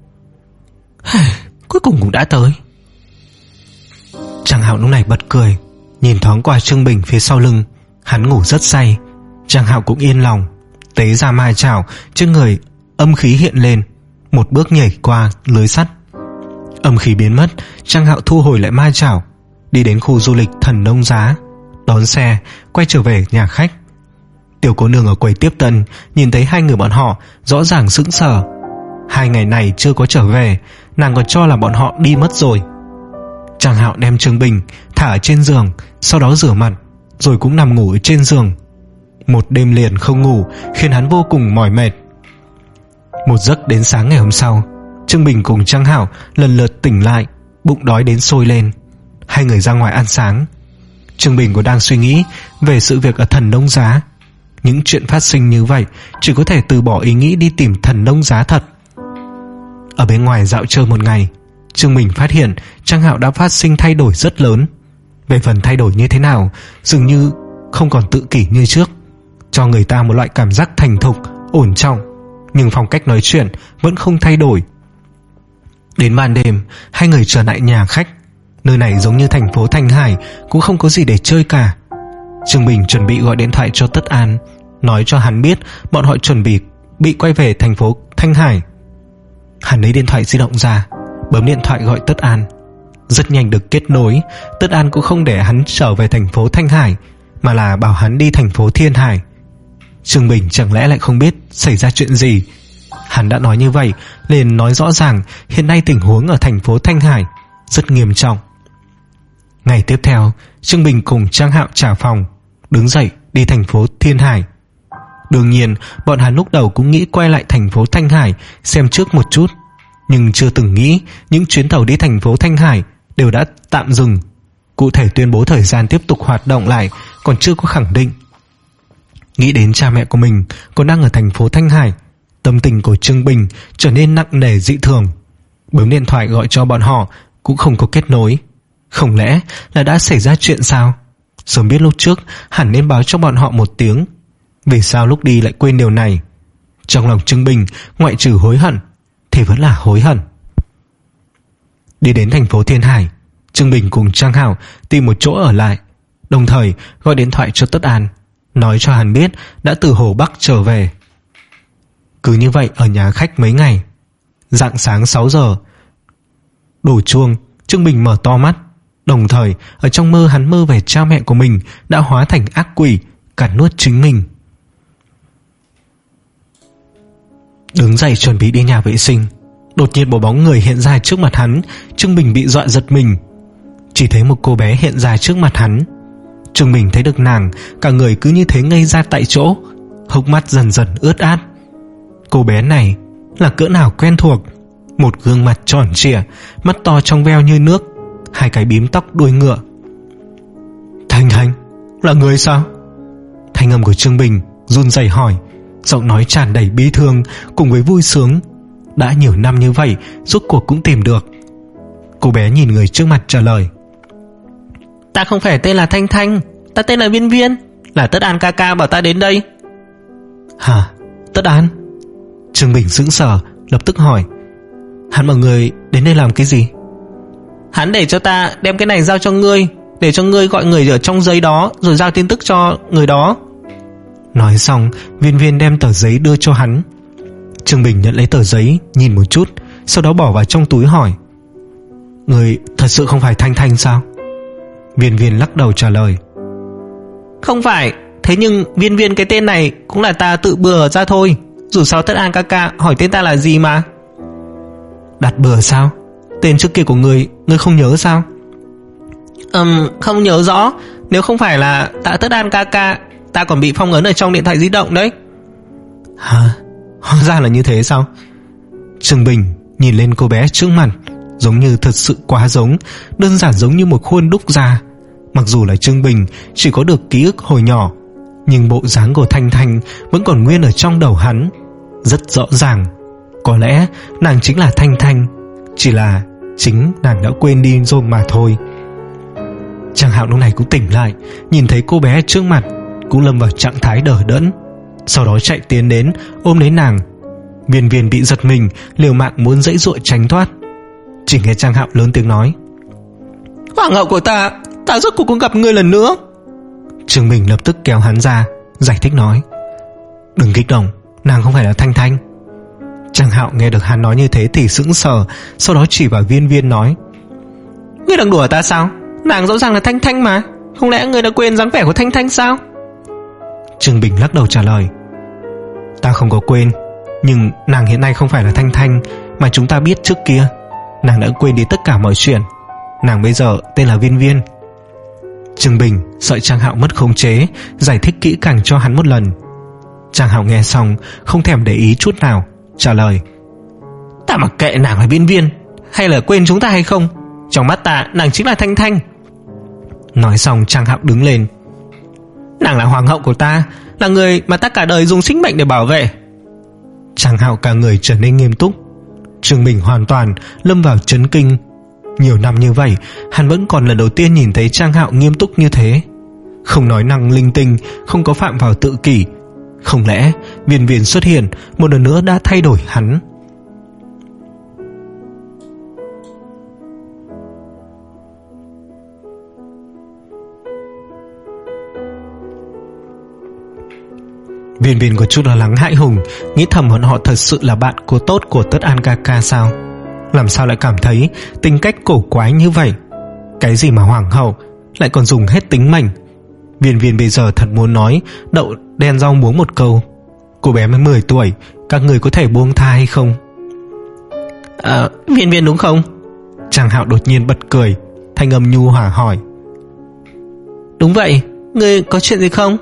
Cuối cùng cũng đã tới. Trang Hạo lúc này bật cười, nhìn thoáng qua Trương Bình phía sau lưng. Hắn ngủ rất say. Trang Hạo cũng yên lòng, tế ra mai chảo, trên người âm khí hiện lên, một bước nhảy qua lưới sắt. Âm khí biến mất, Trang Hạo thu hồi lại mai chảo, đi đến khu du lịch Thần Nông Giá, đón xe quay trở về nhà khách. Tiểu cô nương ở quầy tiếp tân nhìn thấy hai người bọn họ rõ ràng sững sờ. Hai ngày này chưa có trở về, nàng còn cho là bọn họ đi mất rồi. Trang Hạo đem Trương Bình thả ở trên giường, sau đó rửa mặt, rồi cũng nằm ngủ ở trên giường. Một đêm liền không ngủ khiến hắn vô cùng mỏi mệt. Một giấc đến sáng ngày hôm sau, Trương Bình cùng Trang Hạo lần lượt tỉnh lại, bụng đói đến sôi lên. Hai người ra ngoài ăn sáng. Trương Bình còn đang suy nghĩ về sự việc ở Thần Nông Giá. Những chuyện phát sinh như vậy chỉ có thể từ bỏ ý nghĩ đi tìm Thần Nông Giá thật. Ở bên ngoài dạo chơi một ngày, Trương Bình phát hiện Trang Hạo đã phát sinh thay đổi rất lớn. Về phần thay đổi như thế nào, dường như không còn tự kỷ như trước, cho người ta một loại cảm giác thành thục, ổn trọng, nhưng phong cách nói chuyện vẫn không thay đổi. Đến ban đêm, hai người trở lại nhà khách. Nơi này giống như thành phố Thanh Hải, cũng không có gì để chơi cả. Trương Bình chuẩn bị gọi điện thoại cho Tất An, nói cho hắn biết bọn họ chuẩn bị bị quay về thành phố Thanh Hải. Hắn lấy điện thoại di động ra, bấm điện thoại gọi Tất An. Rất nhanh được kết nối. Tất An cũng không để hắn trở về thành phố Thanh Hải, mà là bảo hắn đi thành phố Thiên Hải. Trương Bình chẳng lẽ lại không biết xảy ra chuyện gì. Hắn đã nói như vậy, liền nói rõ ràng hiện nay tình huống ở thành phố Thanh Hải rất nghiêm trọng. Ngày tiếp theo, Trương Bình cùng Trang Hạo trả phòng, đứng dậy đi thành phố Thiên Hải. Đương nhiên bọn hắn lúc đầu cũng nghĩ quay lại thành phố Thanh Hải xem trước một chút, nhưng chưa từng nghĩ những chuyến tàu đi thành phố Thanh Hải đều đã tạm dừng. Cụ thể tuyên bố thời gian tiếp tục hoạt động lại còn chưa có khẳng định. Nghĩ đến cha mẹ của mình còn đang ở thành phố Thanh Hải, tâm tình của Trương Bình trở nên nặng nề dị thường. Bấm điện thoại gọi cho bọn họ cũng không có kết nối. Không lẽ là đã xảy ra chuyện sao? Sớm biết lúc trước hẳn nên báo cho bọn họ một tiếng. Vì sao lúc đi lại quên điều này? Trong lòng Trương Bình ngoại trừ hối hận thì vẫn là hối hận. Đi đến thành phố Thiên Hải, Trương Bình cùng Trang Hảo tìm một chỗ ở lại, đồng thời gọi điện thoại cho Tất An, nói cho hắn biết đã từ Hồ Bắc trở về. Cứ như vậy ở nhà khách mấy ngày. Rạng sáng sáu giờ đổ chuông, Trương Bình mở to mắt. Đồng thời ở trong mơ hắn mơ về cha mẹ của mình đã hóa thành ác quỷ cắn nuốt chính mình. Đứng dậy chuẩn bị đi nhà vệ sinh, đột nhiên một bóng người hiện ra trước mặt hắn. Trương Bình bị dọa giật mình. Chỉ thấy một cô bé hiện ra trước mặt hắn. Trương Bình thấy được nàng, cả người cứ như thế ngây ra tại chỗ, hốc mắt dần dần ướt át. Cô bé này là cỡ nào quen thuộc. Một gương mặt tròn trịa, mắt to trong veo như nước, hai cái bím tóc đuôi ngựa. Thanh Thanh, là người sao? Thanh âm của Trương Bình run rẩy hỏi, giọng nói tràn đầy bi thương cùng với vui sướng. Đã nhiều năm như vậy, rốt cuộc cũng tìm được. Cô bé nhìn người trước mặt trả lời: Ta không phải tên là Thanh Thanh, ta tên là Viên Viên, là Tất An ca ca bảo ta đến đây. Hả? Tất An? Trương Bình sững sờ, lập tức hỏi: Hắn bảo người đến đây làm cái gì? Hắn để cho ta đem cái này giao cho ngươi, để cho ngươi gọi người ở trong giấy đó rồi giao tin tức cho người đó. Nói xong, Viên Viên đem tờ giấy đưa cho hắn. Trương Bình nhận lấy tờ giấy, nhìn một chút, sau đó bỏ vào trong túi hỏi: Người thật sự không phải Thanh Thanh sao? Viên Viên lắc đầu trả lời: Không phải, thế nhưng Viên Viên cái tên này cũng là ta tự bừa ra thôi. Dù sao Tất An ca ca hỏi tên ta là gì mà. Đặt bừa sao? Tên trước kia của người, người không nhớ sao? Ừm, không nhớ rõ. Nếu không phải là Tạ Tất An ca ca, ta còn bị phong ấn ở trong điện thoại di động đấy. Hả? Hóa ra là như thế sao? Trương Bình nhìn lên cô bé trước mặt, giống như thật sự quá giống, đơn giản giống như một khuôn đúc ra. Mặc dù là Trương Bình chỉ có được ký ức hồi nhỏ, nhưng bộ dáng của Thanh Thanh vẫn còn nguyên ở trong đầu hắn, rất rõ ràng. Có lẽ nàng chính là Thanh Thanh, chỉ là chính nàng đã quên đi rồi mà thôi. Trang Hạo lúc này cũng tỉnh lại, nhìn thấy cô bé trước mặt cũng lâm vào trạng thái đờ đẫn, sau đó chạy tiến đến ôm lấy nàng. Viên Viên bị giật mình, liều mạng muốn giãy giụa tránh thoát. Chỉ nghe Trang Hạo lớn tiếng nói: Hoàng hậu của ta, ta rốt cuộc cũng gặp ngươi lần nữa. Trương Bình lập tức kéo hắn ra, giải thích nói: Đừng kích động, nàng không phải là Thanh Thanh. Trang Hạo nghe được hắn nói như thế thì sững sờ, sau đó chỉ vào Viên Viên nói: Ngươi đang đùa ta sao? Nàng rõ ràng là Thanh Thanh mà. Không lẽ ngươi đã quên dáng vẻ của Thanh Thanh sao? Trương Bình lắc đầu trả lời: Ta không có quên, nhưng nàng hiện nay không phải là Thanh Thanh mà chúng ta biết trước kia. Nàng đã quên đi tất cả mọi chuyện. Nàng bây giờ tên là Viên Viên. Trương Bình sợ Trang Hạo mất khống chế, giải thích kỹ càng cho hắn một lần. Trang Hạo nghe xong không thèm để ý chút nào, trả lời: Ta mặc kệ nàng là Viên Viên hay là quên chúng ta hay không, trong mắt ta nàng chính là Thanh Thanh. Nói xong Trang Hạo đứng lên: Nàng là hoàng hậu của ta, là người mà ta cả đời dùng sinh mệnh để bảo vệ. Trang Hạo cả người trở nên nghiêm túc. Trương Bình hoàn toàn lâm vào chấn kinh. Nhiều năm như vậy, hắn vẫn còn lần đầu tiên nhìn thấy Trang Hạo nghiêm túc như thế, không nói năng linh tinh, không có phạm vào tự kỷ. Không lẽ Viên Viên xuất hiện một lần nữa đã thay đổi hắn? Viên Viên có chút lo lắng hãi hùng, nghĩ thầm bọn họ thật sự là bạn cô tốt của Tất An ca ca sao? Làm sao lại cảm thấy tính cách cổ quái như vậy? Cái gì mà hoàng hậu lại còn dùng hết tính mệnh? Viên Viên bây giờ thật muốn nói đậu đen rau muống một câu: Cô bé mới mười tuổi, các người có thể buông tha hay không? À, Viên Viên đúng không? Trang Hạo đột nhiên bật cười, thanh âm nhu hòa hỏi: Đúng vậy, ngươi có chuyện gì không?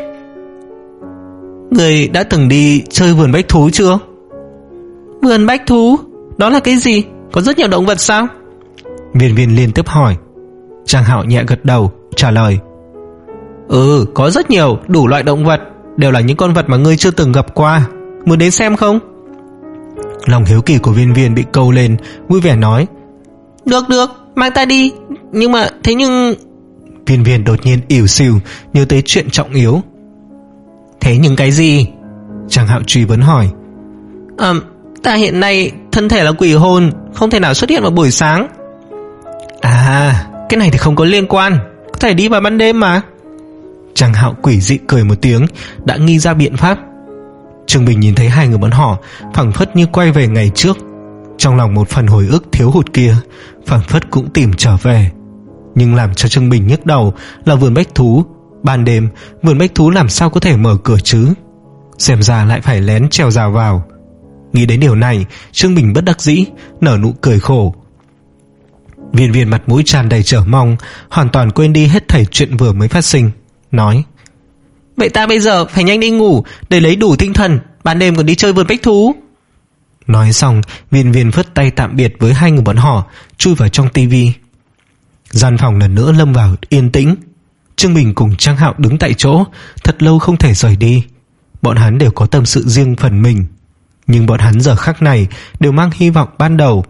Ngươi đã từng đi chơi vườn bách thú chưa? Vườn bách thú? Đó là cái gì? Có rất nhiều động vật sao? Viên Viên liên tiếp hỏi. Trang Hạo nhẹ gật đầu, trả lời: Ừ, có rất nhiều, đủ loại động vật, đều là những con vật mà ngươi chưa từng gặp qua. Muốn đến xem không? Lòng hiếu kỳ của Viên Viên bị câu lên, vui vẻ nói: Được được, mang ta đi. Nhưng mà, thế nhưng... Viên Viên đột nhiên ỉu xìu, nhớ tới chuyện trọng yếu. Thế nhưng cái gì? Trang Hạo truy vấn hỏi. À, ta hiện nay thân thể là quỷ hồn, không thể nào xuất hiện vào buổi sáng. À, cái này thì không có liên quan, có thể đi vào ban đêm mà. Trang Hạo quỷ dị cười một tiếng, đã nghi ra biện pháp. Trương Bình nhìn thấy hai người bọn họ phảng phất như quay về ngày trước. Trong lòng một phần hồi ức thiếu hụt kia phảng phất cũng tìm trở về. Nhưng làm cho Trương Bình nhức đầu là vườn bách thú. Ban đêm vườn bách thú làm sao có thể mở cửa chứ? Xem ra lại phải lén trèo rào vào. Nghĩ đến điều này, Trương Bình bất đắc dĩ nở nụ cười khổ. Viên Viên mặt mũi tràn đầy chờ mong, hoàn toàn quên đi hết thảy chuyện vừa mới phát sinh, nói: Vậy ta bây giờ phải nhanh đi ngủ để lấy đủ tinh thần, ban đêm còn đi chơi vườn bách thú. Nói xong, Viên Viên phất tay tạm biệt với hai người bọn họ, chui vào trong tivi. Gian phòng lần nữa lâm vào yên tĩnh. Trương Bình cùng Trang Hạo đứng tại chỗ thật lâu không thể rời đi. Bọn hắn đều có tâm sự riêng phần mình, nhưng bọn hắn giờ khắc này đều mang hy vọng ban đầu.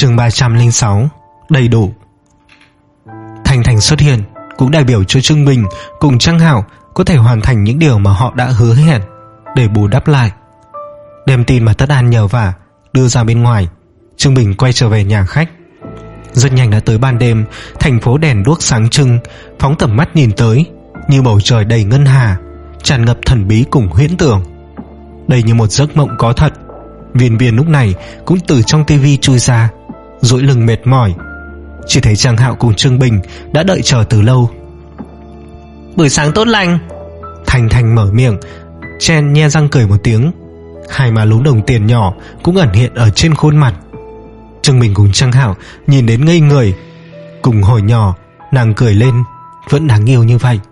Chương ba trăm lẻ sáu. Đầy đủ. Thành Thành xuất hiện cũng đại biểu cho Trương Bình cùng Trang Hảo có thể hoàn thành những điều mà họ đã hứa hẹn để bù đắp lại. Đem tin mà Tất An nhờ vả đưa ra bên ngoài, Trương Bình quay trở về nhà khách. Rất nhanh đã tới ban đêm, thành phố đèn đuốc sáng trưng, phóng tầm mắt nhìn tới như bầu trời đầy ngân hà, tràn ngập thần bí cùng huyễn tưởng. Đây như một giấc mộng có thật. Viên Viên lúc này cũng từ trong tivi chui ra, duỗi lưng mệt mỏi. Chỉ thấy Trang Hạo cùng Trương Bình đã đợi chờ từ lâu. Buổi sáng tốt lành. Thành Thành mở miệng, chen nhe răng cười một tiếng. Hai má lúm đồng tiền nhỏ cũng ẩn hiện ở trên khuôn mặt. Trương Bình cùng Trang Hạo nhìn đến ngây người. Cùng hồi nhỏ nàng cười lên vẫn đáng yêu như vậy.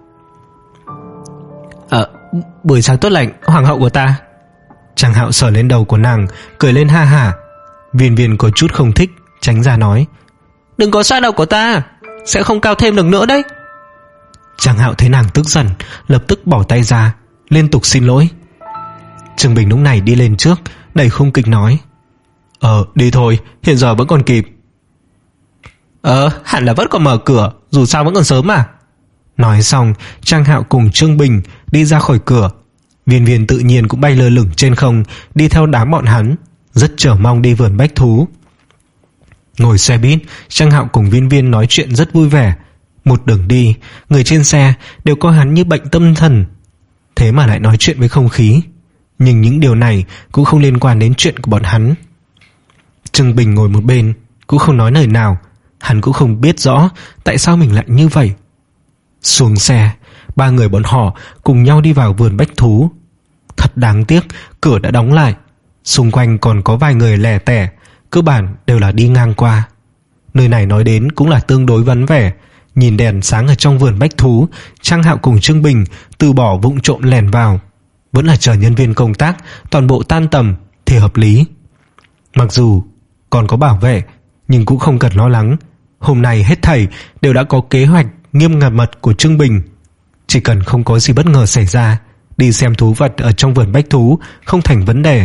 Ờ, buổi sáng tốt lành hoàng hậu của ta. Trang Hạo sờ lên đầu của nàng, cười lên ha hả. Viên Viên có chút không thích, tránh ra nói: Đừng có sát đầu của ta, sẽ không cao thêm được nữa đấy. Trang Hạo thấy nàng tức giận, lập tức bỏ tay ra, liên tục xin lỗi. Trương Bình lúc này đi lên trước, đầy khung kịch nói: Ờ, đi thôi, hiện giờ vẫn còn kịp. Ờ, hẳn là vẫn còn mở cửa, dù sao vẫn còn sớm mà. Nói xong, Trang Hạo cùng Trương Bình đi ra khỏi cửa. Viên Viên tự nhiên cũng bay lơ lửng trên không, đi theo đám bọn hắn, rất chờ mong đi vườn bách thú. Ngồi xe buýt, Trang Hạo cùng Viên Viên nói chuyện rất vui vẻ. Một đường đi, người trên xe đều coi hắn như bệnh tâm thần, thế mà lại nói chuyện với không khí. Nhưng những điều này cũng không liên quan đến chuyện của bọn hắn. Trương Bình ngồi một bên cũng không nói lời nào. Hắn cũng không biết rõ tại sao mình lại như vậy. Xuống xe, ba người bọn họ cùng nhau đi vào vườn bách thú. Thật đáng tiếc, cửa đã đóng lại. Xung quanh còn có vài người lẻ tẻ, cơ bản đều là đi ngang qua. Nơi này nói đến cũng là tương đối vắng vẻ. Nhìn đèn sáng ở trong vườn bách thú, Trang Hạo cùng Trương Bình từ bỏ vụng trộm lẻn vào. Vẫn là chờ nhân viên công tác toàn bộ tan tầm thì hợp lý. Mặc dù còn có bảo vệ, nhưng cũng không cần lo lắng. Hôm nay hết thảy đều đã có kế hoạch nghiêm ngặt mật của Trương Bình. Chỉ cần không có gì bất ngờ xảy ra, đi xem thú vật ở trong vườn bách thú không thành vấn đề.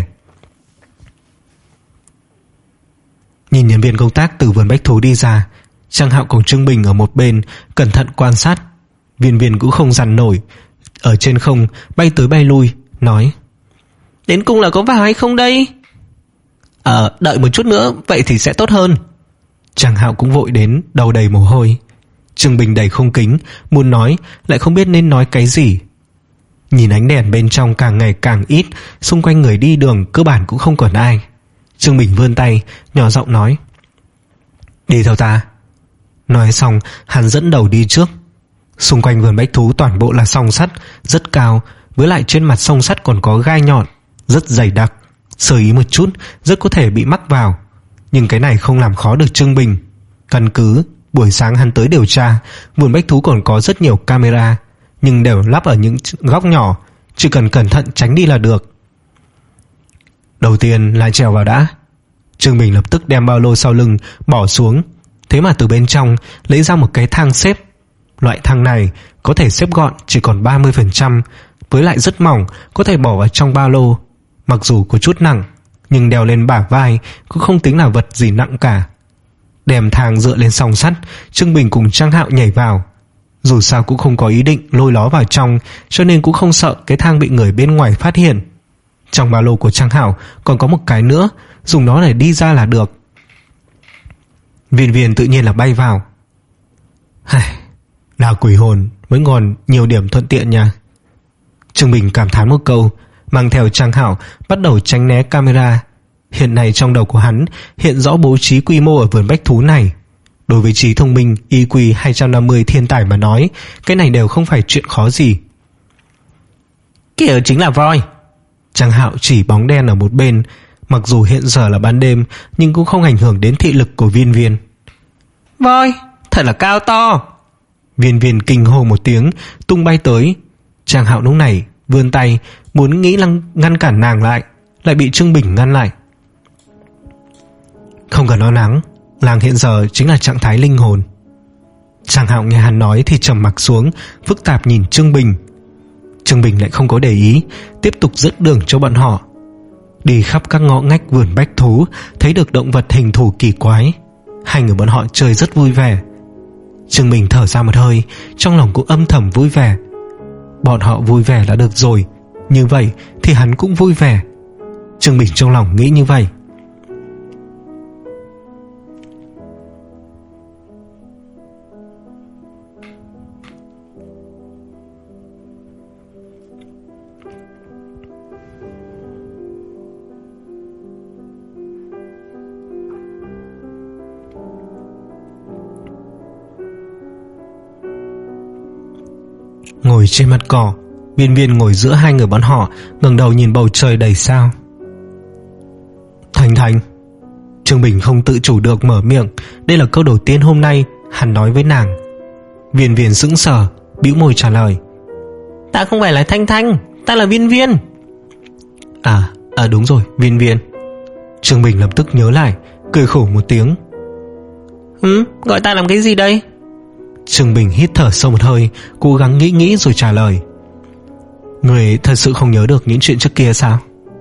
Nhìn nhân viên công tác từ vườn bách thú đi ra, Trang Hạo cùng Trương Bình ở một bên cẩn thận quan sát. Viên Viên cũng không dằn nổi, ở trên không bay tới bay lui, nói: Đến cùng là có vào hay không đây? Ờ, đợi một chút nữa, vậy thì sẽ tốt hơn. Trang Hạo cũng vội đến, đầu đầy mồ hôi. Trương Bình đầy không kính, muốn nói lại không biết nên nói cái gì. Nhìn ánh đèn bên trong càng ngày càng ít, xung quanh người đi đường cơ bản cũng không còn ai. Trương Bình vươn tay, nhỏ giọng nói: Đi theo ta. Nói xong, hắn dẫn đầu đi trước. Xung quanh vườn bách thú toàn bộ là song sắt, rất cao, với lại trên mặt song sắt còn có gai nhọn, rất dày đặc. Sơ ý một chút, rất có thể bị mắc vào. Nhưng cái này không làm khó được Trương Bình. Căn cứ buổi sáng hắn tới điều tra, vườn bách thú còn có rất nhiều camera, nhưng đều lắp ở những góc nhỏ, chỉ cần cẩn thận tránh đi là được. Đầu tiên là trèo vào đã. Trương Bình lập tức đem ba lô sau lưng bỏ xuống, thế mà từ bên trong lấy ra một cái thang xếp. Loại thang này có thể xếp gọn chỉ còn ba mươi phần trăm, với lại rất mỏng, có thể bỏ vào trong ba lô. Mặc dù có chút nặng, nhưng đeo lên bả vai cũng không tính là vật gì nặng cả. Đem thang dựa lên song sắt, Trương Bình cùng Trang Hạo nhảy vào. Dù sao cũng không có ý định lôi nó vào trong, cho nên cũng không sợ cái thang bị người bên ngoài phát hiện. Trong ba lô của Trang Hạo còn có một cái nữa, dùng nó để đi ra là được. Viên Viên tự nhiên là bay vào. Hài, là quỷ hồn vẫn còn nhiều điểm thuận tiện nha. Trương Bình cảm thán một câu, mang theo Trang Hạo bắt đầu tránh né camera. Hiện nay trong đầu của hắn hiện rõ bố trí quy mô ở vườn bách thú này. Đối với trí thông minh i kiu hai trăm năm mươi thiên tài mà nói, cái này đều không phải chuyện khó gì. Kìa chính là voi. Trang Hạo chỉ bóng đen ở một bên. Mặc dù hiện giờ là ban đêm, nhưng cũng không ảnh hưởng đến thị lực của Viên Viên. Voi, thật là cao to. Viên Viên kinh hô một tiếng, tung bay tới. Trang Hạo lúc này vươn tay muốn nghĩ lăng ngăn cản nàng lại, lại bị Trương Bình ngăn lại. Không cần lo lắng, nàng hiện giờ chính là trạng thái linh hồn. Trang Hạo nghe hắn nói thì trầm mặc xuống, phức tạp nhìn Trương Bình. Trương Bình lại không có để ý, tiếp tục dẫn đường cho bọn họ. Đi khắp các ngõ ngách vườn bách thú, thấy được động vật hình thù kỳ quái, hai người bọn họ chơi rất vui vẻ. Trương Bình thở ra một hơi, trong lòng cũng âm thầm vui vẻ. Bọn họ vui vẻ là được rồi, như vậy thì hắn cũng vui vẻ. Trương Bình trong lòng nghĩ như vậy. Ngồi trên mặt cỏ, Viên Viên ngồi giữa hai người bọn họ, ngẩng đầu nhìn bầu trời đầy sao. Thành Thành. Trương Bình không tự chủ được mở miệng. Đây là câu đầu tiên hôm nay hắn nói với nàng. Viên Viên sững sờ, bĩu môi trả lời. Ta không phải là Thanh Thanh, ta là Viên Viên. À, à đúng rồi, Viên Viên. Trương Bình lập tức nhớ lại, cười khổ một tiếng. Ừ, gọi ta làm cái gì đây? Trương Bình hít thở sâu một hơi, cố gắng nghĩ nghĩ rồi trả lời. Người thật sự không nhớ được những chuyện trước kia sao?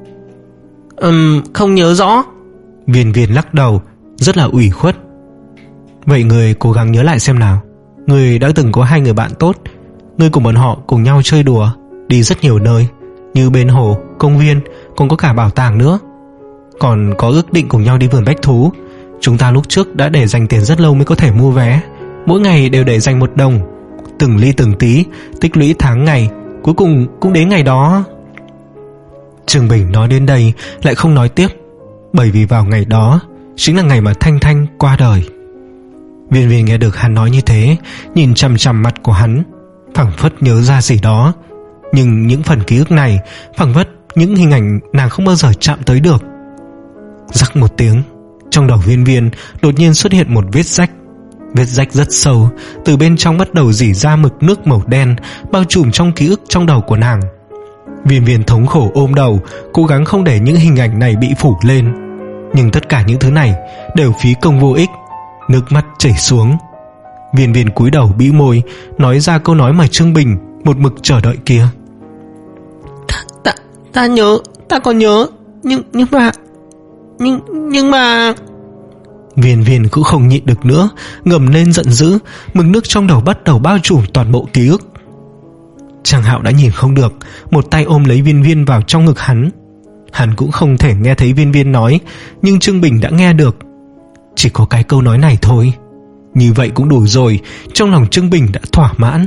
Ừm, không nhớ rõ. Viên Viên lắc đầu, rất là ủy khuất. Vậy người cố gắng nhớ lại xem nào. Người đã từng có hai người bạn tốt, người cùng bọn họ cùng nhau chơi đùa, đi rất nhiều nơi, như bên hồ, công viên, còn có cả bảo tàng nữa. Còn có ước định cùng nhau đi vườn bách thú. Chúng ta lúc trước đã để dành tiền rất lâu mới có thể mua vé, mỗi ngày đều để dành một đồng, từng ly từng tí, tích lũy tháng ngày, cuối cùng cũng đến ngày đó. Trương Bình nói đến đây lại không nói tiếp, bởi vì vào ngày đó chính là ngày mà Thanh Thanh qua đời. Viên Viên nghe được hắn nói như thế, nhìn chằm chằm mặt của hắn, phảng phất nhớ ra gì đó. Nhưng những phần ký ức này, phảng phất những hình ảnh nàng không bao giờ chạm tới được. Rắc một tiếng, trong đầu Viên Viên đột nhiên xuất hiện một vết rách. Vết rách rất sâu, từ bên trong bắt đầu rỉ ra mực nước màu đen, bao trùm trong ký ức trong đầu của nàng. Viên Viên thống khổ ôm đầu, cố gắng không để những hình ảnh này bị phủ lên. Nhưng tất cả những thứ này đều phí công vô ích. Nước mắt chảy xuống. Viên Viên cúi đầu bĩu môi, nói ra câu nói mà Trương Bình một mực chờ đợi kia. Ta, ta, ta nhớ, ta còn nhớ, nhưng nhưng mà, nhưng nhưng mà. Viên Viên cũng không nhịn được nữa, ngầm lên giận dữ, mực nước trong đầu bắt đầu bao trùm toàn bộ ký ức. Trang Hạo đã nhìn không được, một tay ôm lấy Viên Viên vào trong ngực hắn. Hắn cũng không thể nghe thấy Viên Viên nói, nhưng Trương Bình đã nghe được. Chỉ có cái câu nói này thôi, như vậy cũng đủ rồi. Trong lòng Trương Bình đã thỏa mãn.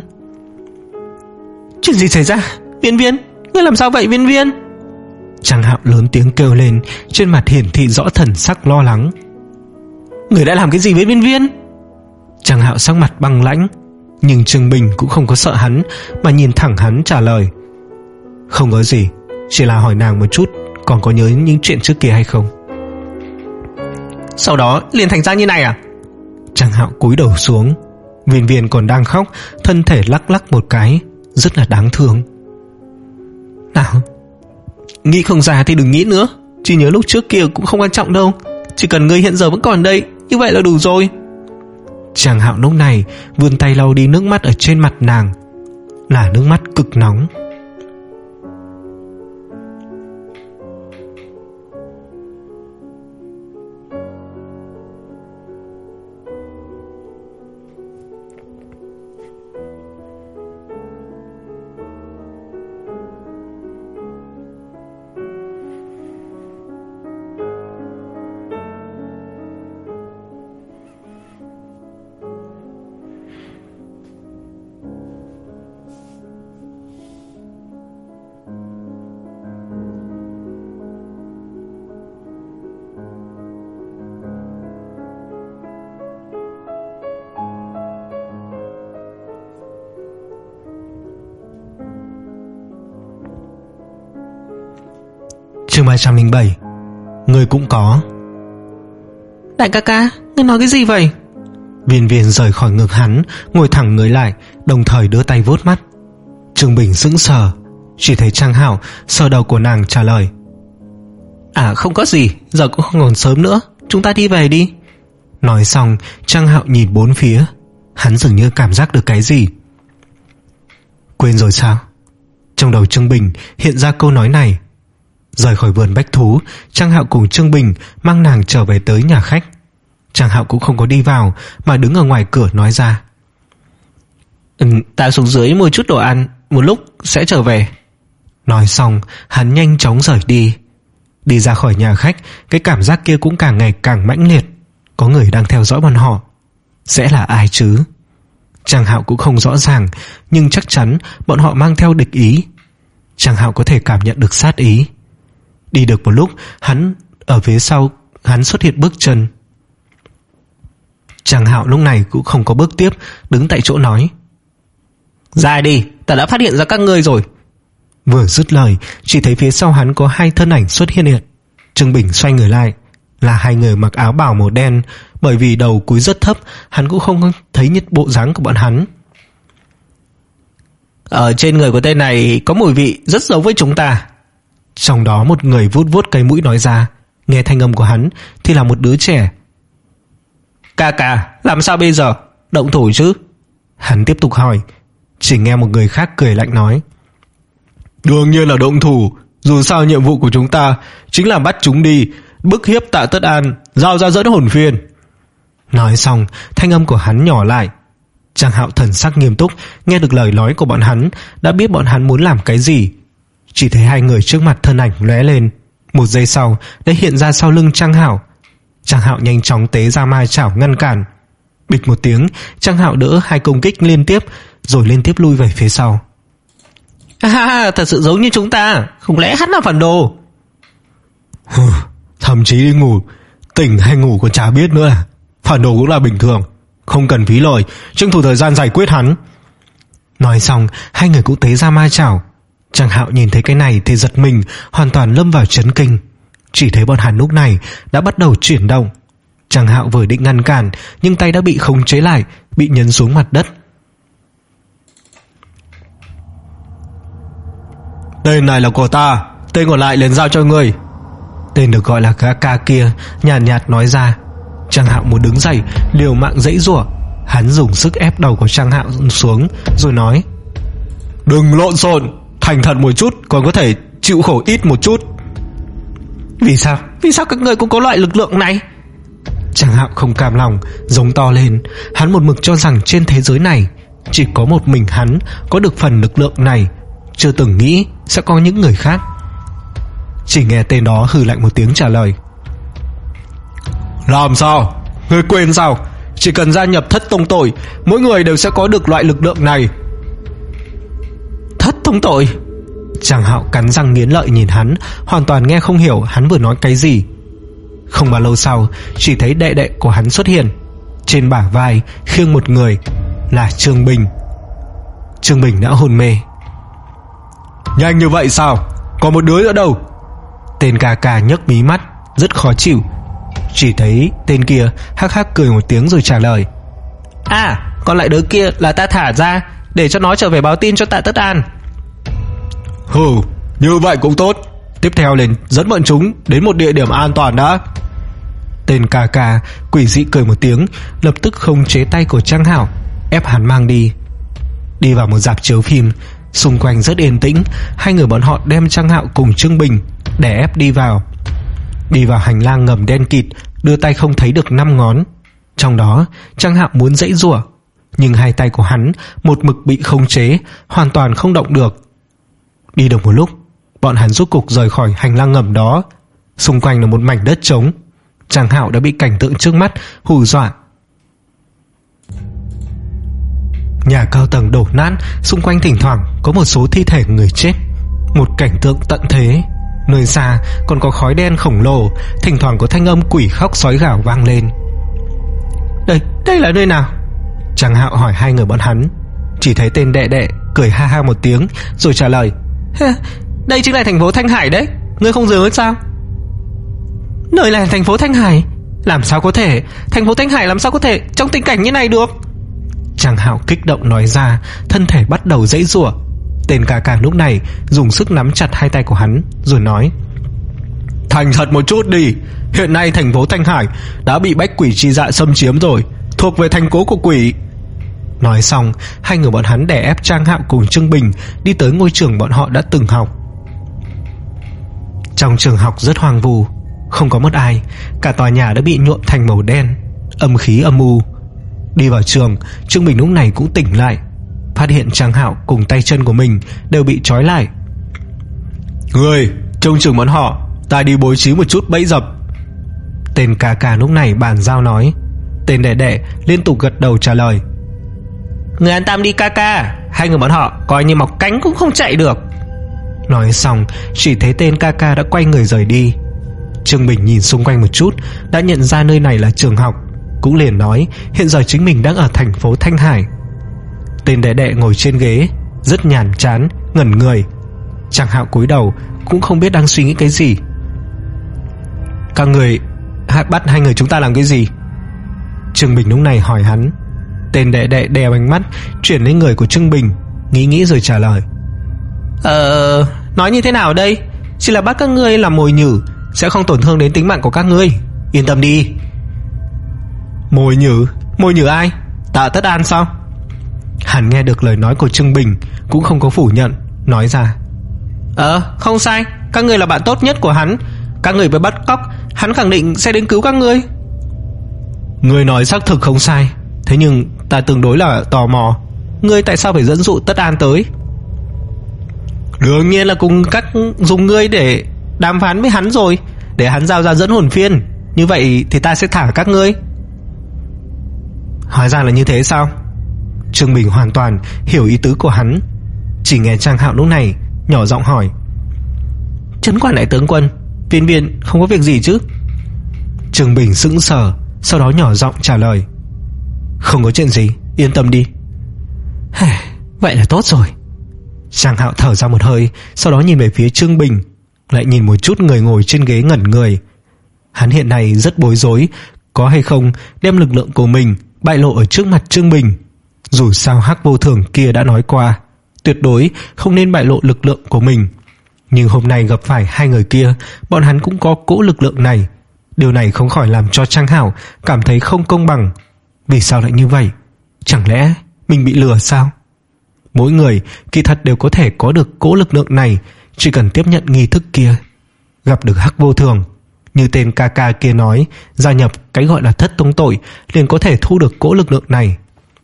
Chuyện gì xảy ra? Viên Viên, ngươi làm sao vậy Viên Viên? Trang Hạo lớn tiếng kêu lên, trên mặt hiển thị rõ thần sắc lo lắng. Người đã làm cái gì với Viên Viên? Trang Hạo sắc mặt băng lãnh, nhưng Trương Bình cũng không có sợ hắn, mà nhìn thẳng hắn trả lời. Không có gì, chỉ là hỏi nàng một chút còn có nhớ những chuyện trước kia hay không. Sau đó liền thành ra như này à? Trang Hạo cúi đầu xuống. Viên Viên còn đang khóc, thân thể lắc lắc một cái, rất là đáng thương. Nào, nghĩ không ra thì đừng nghĩ nữa, chỉ nhớ lúc trước kia cũng không quan trọng đâu, chỉ cần ngươi hiện giờ vẫn còn đây, như vậy là đủ rồi. Trang Hạo lúc này vươn tay lau đi nước mắt ở trên mặt nàng, là nước mắt cực nóng. Chương ba trăm linh bảy. Người cũng có. Đại ca ca, ngươi nói cái gì vậy? Viên Viên rời khỏi ngực hắn, ngồi thẳng người lại, đồng thời đưa tay vuốt mắt. Trương Bình sững sờ, chỉ thấy Trang Hạo sờ đầu của nàng trả lời. À không có gì, giờ cũng không còn sớm nữa, chúng ta đi về đi. Nói xong, Trang Hạo nhìn bốn phía, hắn dường như cảm giác được cái gì. Quên rồi sao? Trong đầu Trương Bình hiện ra câu nói này. Rời khỏi vườn bách thú, Trang Hạo cùng Trương Bình mang nàng trở về tới nhà khách. Trang Hạo cũng không có đi vào mà đứng ở ngoài cửa nói ra: ừ, ta xuống dưới mua chút đồ ăn, một lúc sẽ trở về. Nói xong hắn nhanh chóng rời đi. Đi ra khỏi nhà khách, cái cảm giác kia cũng càng ngày càng mãnh liệt. Có người đang theo dõi bọn họ. Sẽ là ai chứ? Trang Hạo cũng không rõ ràng, nhưng chắc chắn bọn họ mang theo địch ý. Trang Hạo có thể cảm nhận được sát ý. Đi được một lúc, hắn ở phía sau hắn xuất hiện bước chân. Trang Hạo lúc này cũng không có bước tiếp, đứng tại chỗ nói: ra đi, ta đã phát hiện ra các ngươi rồi. Vừa dứt lời, chỉ thấy phía sau hắn có hai thân ảnh xuất hiện hiện. Trương Bình xoay người lại, là hai người mặc áo bào màu đen. Bởi vì đầu cúi rất thấp, hắn cũng không thấy nhất bộ dáng của bọn hắn. Ở trên người của tên này có mùi vị rất giống với chúng ta. Trong đó một người vuốt vuốt cái mũi nói ra. Nghe thanh âm của hắn thì là một đứa trẻ. Ca ca, làm sao bây giờ? Động thủ chứ? Hắn tiếp tục hỏi. Chỉ nghe một người khác cười lạnh nói: đương nhiên là động thủ. Dù sao nhiệm vụ của chúng ta chính là bắt chúng đi, bức hiếp Tạ Tất An, giao ra dẫn hồn phiên. Nói xong, thanh âm của hắn nhỏ lại. Trang Hạo thần sắc nghiêm túc, nghe được lời nói của bọn hắn, đã biết bọn hắn muốn làm cái gì. Chỉ thấy hai người trước mặt thân ảnh lóe lên, một giây sau đã hiện ra sau lưng Trang Hạo. Trang Hạo nhanh chóng tế ra ma chảo ngăn cản. Bịch một tiếng, Trang Hạo đỡ hai công kích liên tiếp, rồi liên tiếp lui về phía sau. À, thật sự giống như chúng ta. Không lẽ hắn là phản đồ? Thậm chí đi ngủ, tỉnh hay ngủ còn chả biết nữa. Phản đồ cũng là bình thường, không cần phí lời, tranh thủ thời gian giải quyết hắn. Nói xong, hai người cũng tế ra ma chảo. Trang Hạo nhìn thấy cái này thì giật mình, hoàn toàn lâm vào chấn kinh. Chỉ thấy bọn hắn lúc này đã bắt đầu chuyển động. Trang Hạo vừa định ngăn cản, nhưng tay đã bị khống chế lại, bị nhấn xuống mặt đất. Tên này là của ta, tên còn lại liền giao cho ngươi. Tên được gọi là ca ca kia nhàn nhạt, nhạt nói ra. Trang Hạo muốn đứng dậy, liều mạng giãy giụa. Hắn dùng sức ép đầu của Trang Hạo xuống, rồi nói: đừng lộn xộn, thành thật một chút, còn có thể chịu khổ ít một chút. Vì sao? Vì sao các ngươi cũng có loại lực lượng này? Trang Hạo không cam lòng, giống to lên. Hắn một mực cho rằng trên thế giới này chỉ có một mình hắn có được phần lực lượng này, chưa từng nghĩ sẽ có những người khác. Chỉ nghe tên đó hừ lạnh một tiếng trả lời: làm sao? Ngươi quên sao? Chỉ cần gia nhập Thất Tông Tội, mỗi người đều sẽ có được loại lực lượng này. Thất Tông Tội? Trang Hạo cắn răng nghiến lợi nhìn hắn, hoàn toàn nghe không hiểu hắn vừa nói cái gì. Không bao lâu sau, chỉ thấy đệ đệ của hắn xuất hiện. Trên bả vai khiêng một người, là Trương Bình. Trương Bình đã hôn mê. Nhanh như vậy sao? Còn một đứa nữa đâu? Tên ca ca nhấc mí mắt, rất khó chịu. Chỉ thấy tên kia hắc hắc cười một tiếng rồi trả lời: à, còn lại đứa kia là ta thả ra để cho nó trở về báo tin cho Tạ Tất An. Hừ, như vậy cũng tốt. Tiếp theo liền dẫn bọn chúng đến một địa điểm an toàn đã. Tên ca ca quỷ dị cười một tiếng, lập tức khống chế tay của Trang Hạo, ép hắn mang đi. Đi vào một rạp chiếu phim, xung quanh rất yên tĩnh. Hai người bọn họ đem Trang Hạo cùng Trương Bình để ép đi vào. Đi vào hành lang ngầm đen kịt, đưa tay không thấy được năm ngón. Trong đó Trang Hạo muốn giãy giụa, nhưng hai tay của hắn một mực bị khống chế, hoàn toàn không động được. Đi được một lúc, bọn hắn rốt cục rời khỏi hành lang ngầm đó. Xung quanh là một mảnh đất trống. Trang Hạo đã bị cảnh tượng trước mắt hù dọa. Nhà cao tầng đổ nát, xung quanh thỉnh thoảng có một số thi thể người chết. Một cảnh tượng tận thế. Nơi xa còn có khói đen khổng lồ, thỉnh thoảng có thanh âm quỷ khóc sói gào vang lên. Đây, đây là nơi nào? Trang Hạo hỏi hai người bọn hắn. Chỉ thấy tên đệ đệ cười ha ha một tiếng rồi trả lời: đây chính là thành phố Thanh Hải đấy, ngươi không nhớ sao? Nơi là thành phố Thanh Hải? Làm sao có thể? Thành phố Thanh Hải làm sao có thể trong tình cảnh như này được? Trang Hạo kích động nói ra, thân thể bắt đầu giãy giụa. Tên ca ca lúc này dùng sức nắm chặt hai tay của hắn rồi nói: thành thật một chút đi, hiện nay thành phố Thanh Hải đã bị bách quỷ chi dạ xâm chiếm rồi, thuộc về thành cố của quỷ. Nói xong, hai người bọn hắn đè ép Trang Hạo cùng Trương Bình đi tới ngôi trường bọn họ đã từng học. Trong trường học rất hoang vu, không có một ai, cả tòa nhà đã bị nhuộm thành màu đen, âm khí âm u. Đi vào trường, Trương Bình lúc này cũng tỉnh lại, phát hiện Trang Hạo cùng tay chân của mình đều bị trói lại. Người trông chừng bọn họ, ta đi bố trí một chút bẫy dập. Tên ca ca lúc này bàn giao nói. Tên đệ đệ liên tục gật đầu trả lời. Người an tâm đi ca ca, hai người bọn họ coi như mọc cánh cũng không chạy được. Nói xong, chỉ thấy tên ca ca đã quay người rời đi. Trương Bình nhìn xung quanh một chút, đã nhận ra nơi này là trường học, cũng liền nói hiện giờ chính mình đang ở thành phố Thanh Hải. Tên đệ đệ ngồi trên ghế, rất nhàm chán, ngẩn người. Trang Hạo cúi đầu, cũng không biết đang suy nghĩ cái gì. Các người bắt hai người chúng ta làm cái gì? Trương Bình lúc này hỏi hắn. Tên đệ đệ đè ánh mắt chuyển lên người của Trương Bình, nghĩ nghĩ rồi trả lời. Ờ, nói như thế nào đây? Chỉ là bắt các ngươi làm mồi nhử, sẽ không tổn thương đến tính mạng của các ngươi, yên tâm đi. Mồi nhử? Mồi nhử ai? Tạ Tất An sao? Hắn nghe được lời nói của Trương Bình cũng không có phủ nhận, nói ra. Ờ, không sai, các ngươi là bạn tốt nhất của hắn. Các người bị bắt cóc, hắn khẳng định sẽ đến cứu các ngươi. Ngươi nói xác thực không sai, thế nhưng ta tương đối là tò mò, ngươi tại sao phải dẫn dụ Tất An tới? Đương nhiên là cùng các dùng ngươi để đàm phán với hắn rồi, để hắn giao ra dẫn hồn phiên, như vậy thì ta sẽ thả các ngươi. Hóa ra là như thế sao? Trương Bình hoàn toàn hiểu ý tứ của hắn. Chỉ nghe Trang Hạo lúc này nhỏ giọng hỏi. Trấn Quản đại tướng quân, viên viên không có việc gì chứ? Trương Bình sững sờ, sau đó nhỏ giọng trả lời. Không có chuyện gì, yên tâm đi. Vậy là tốt rồi. Trang Hạo thở ra một hơi, sau đó nhìn về phía Trương Bình, lại nhìn một chút người ngồi trên ghế ngẩn người. Hắn hiện nay rất bối rối, có hay không đem lực lượng của mình bại lộ ở trước mặt Trương Bình. Dù sao Hắc Vô Thường kia đã nói qua, tuyệt đối không nên bại lộ lực lượng của mình. Nhưng hôm nay gặp phải hai người kia, bọn hắn cũng có cỗ lực lượng này. Điều này không khỏi làm cho Trang Hạo cảm thấy không công bằng. Vì sao lại như vậy? Chẳng lẽ mình bị lừa sao? Mỗi người kỳ thật đều có thể có được cỗ lực lượng này, chỉ cần tiếp nhận nghi thức kia. Gặp được Hắc Vô Thường, như tên ca ca kia nói, gia nhập cái gọi là thất tông tội, liền có thể thu được cỗ lực lượng này.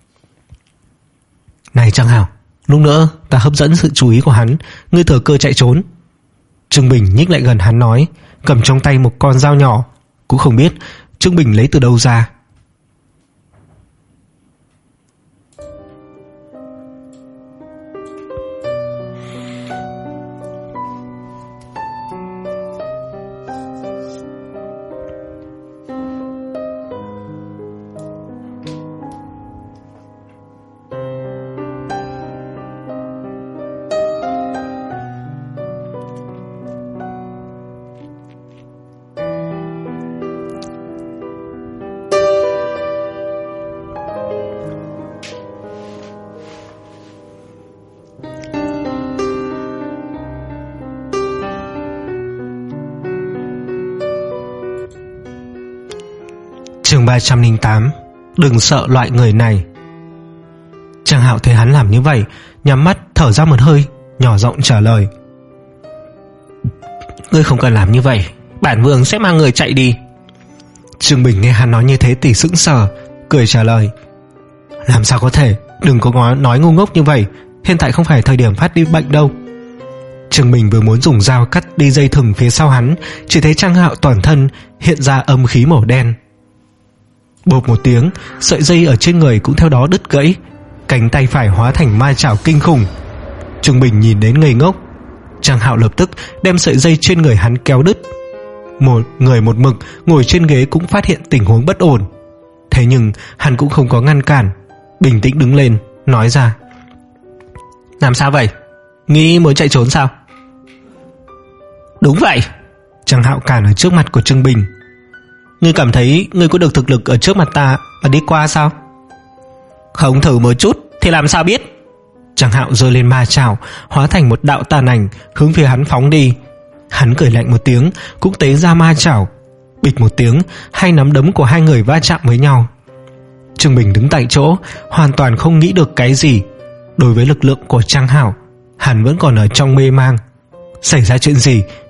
Này Trang Hạo, lúc nữa ta hấp dẫn sự chú ý của hắn, ngươi thừa cơ chạy trốn. Trương Bình nhích lại gần hắn nói, cầm trong tay một con dao nhỏ, cũng không biết Trương Bình lấy từ đâu ra. Chương ba trăm lẻ tám. Đừng sợ loại người này. Trang Hạo thấy hắn làm như vậy, nhắm mắt thở ra một hơi, nhỏ giọng trả lời. Ngươi không cần làm như vậy, bản vương sẽ mang người chạy đi. Trương Bình nghe hắn nói như thế thì sững sờ, cười trả lời. Làm sao có thể, đừng có nói ngu ngốc như vậy, hiện tại không phải thời điểm phát đi bệnh đâu. Trương Bình vừa muốn dùng dao cắt đi dây thừng phía sau hắn, chỉ thấy Trang Hạo toàn thân hiện ra âm khí màu đen. Bộp một tiếng, sợi dây ở trên người cũng theo đó đứt gãy, cánh tay phải hóa thành ma chảo kinh khủng. Trương Bình nhìn đến ngây ngốc. Trang Hạo lập tức đem sợi dây trên người hắn kéo đứt. Một người một mực ngồi trên ghế cũng phát hiện tình huống bất ổn, thế nhưng hắn cũng không có ngăn cản, bình tĩnh đứng lên nói ra. Làm sao vậy? Nghĩ muốn chạy trốn sao? Đúng vậy. Trang Hạo cản ở trước mặt của Trương Bình. Ngươi cảm thấy ngươi có được thực lực ở trước mặt ta mà đi qua sao? Không thử một chút thì làm sao biết? Trang Hạo giơ lên ma chảo, hóa thành một đạo tàn ảnh hướng phía hắn phóng đi. Hắn cười lạnh một tiếng, cũng tế ra ma chảo. Bịch một tiếng, hai nắm đấm của hai người va chạm với nhau. Trương Bình đứng tại chỗ, hoàn toàn không nghĩ được cái gì. Đối với lực lượng của Trang Hạo, hắn vẫn còn ở trong mê mang. Xảy ra chuyện gì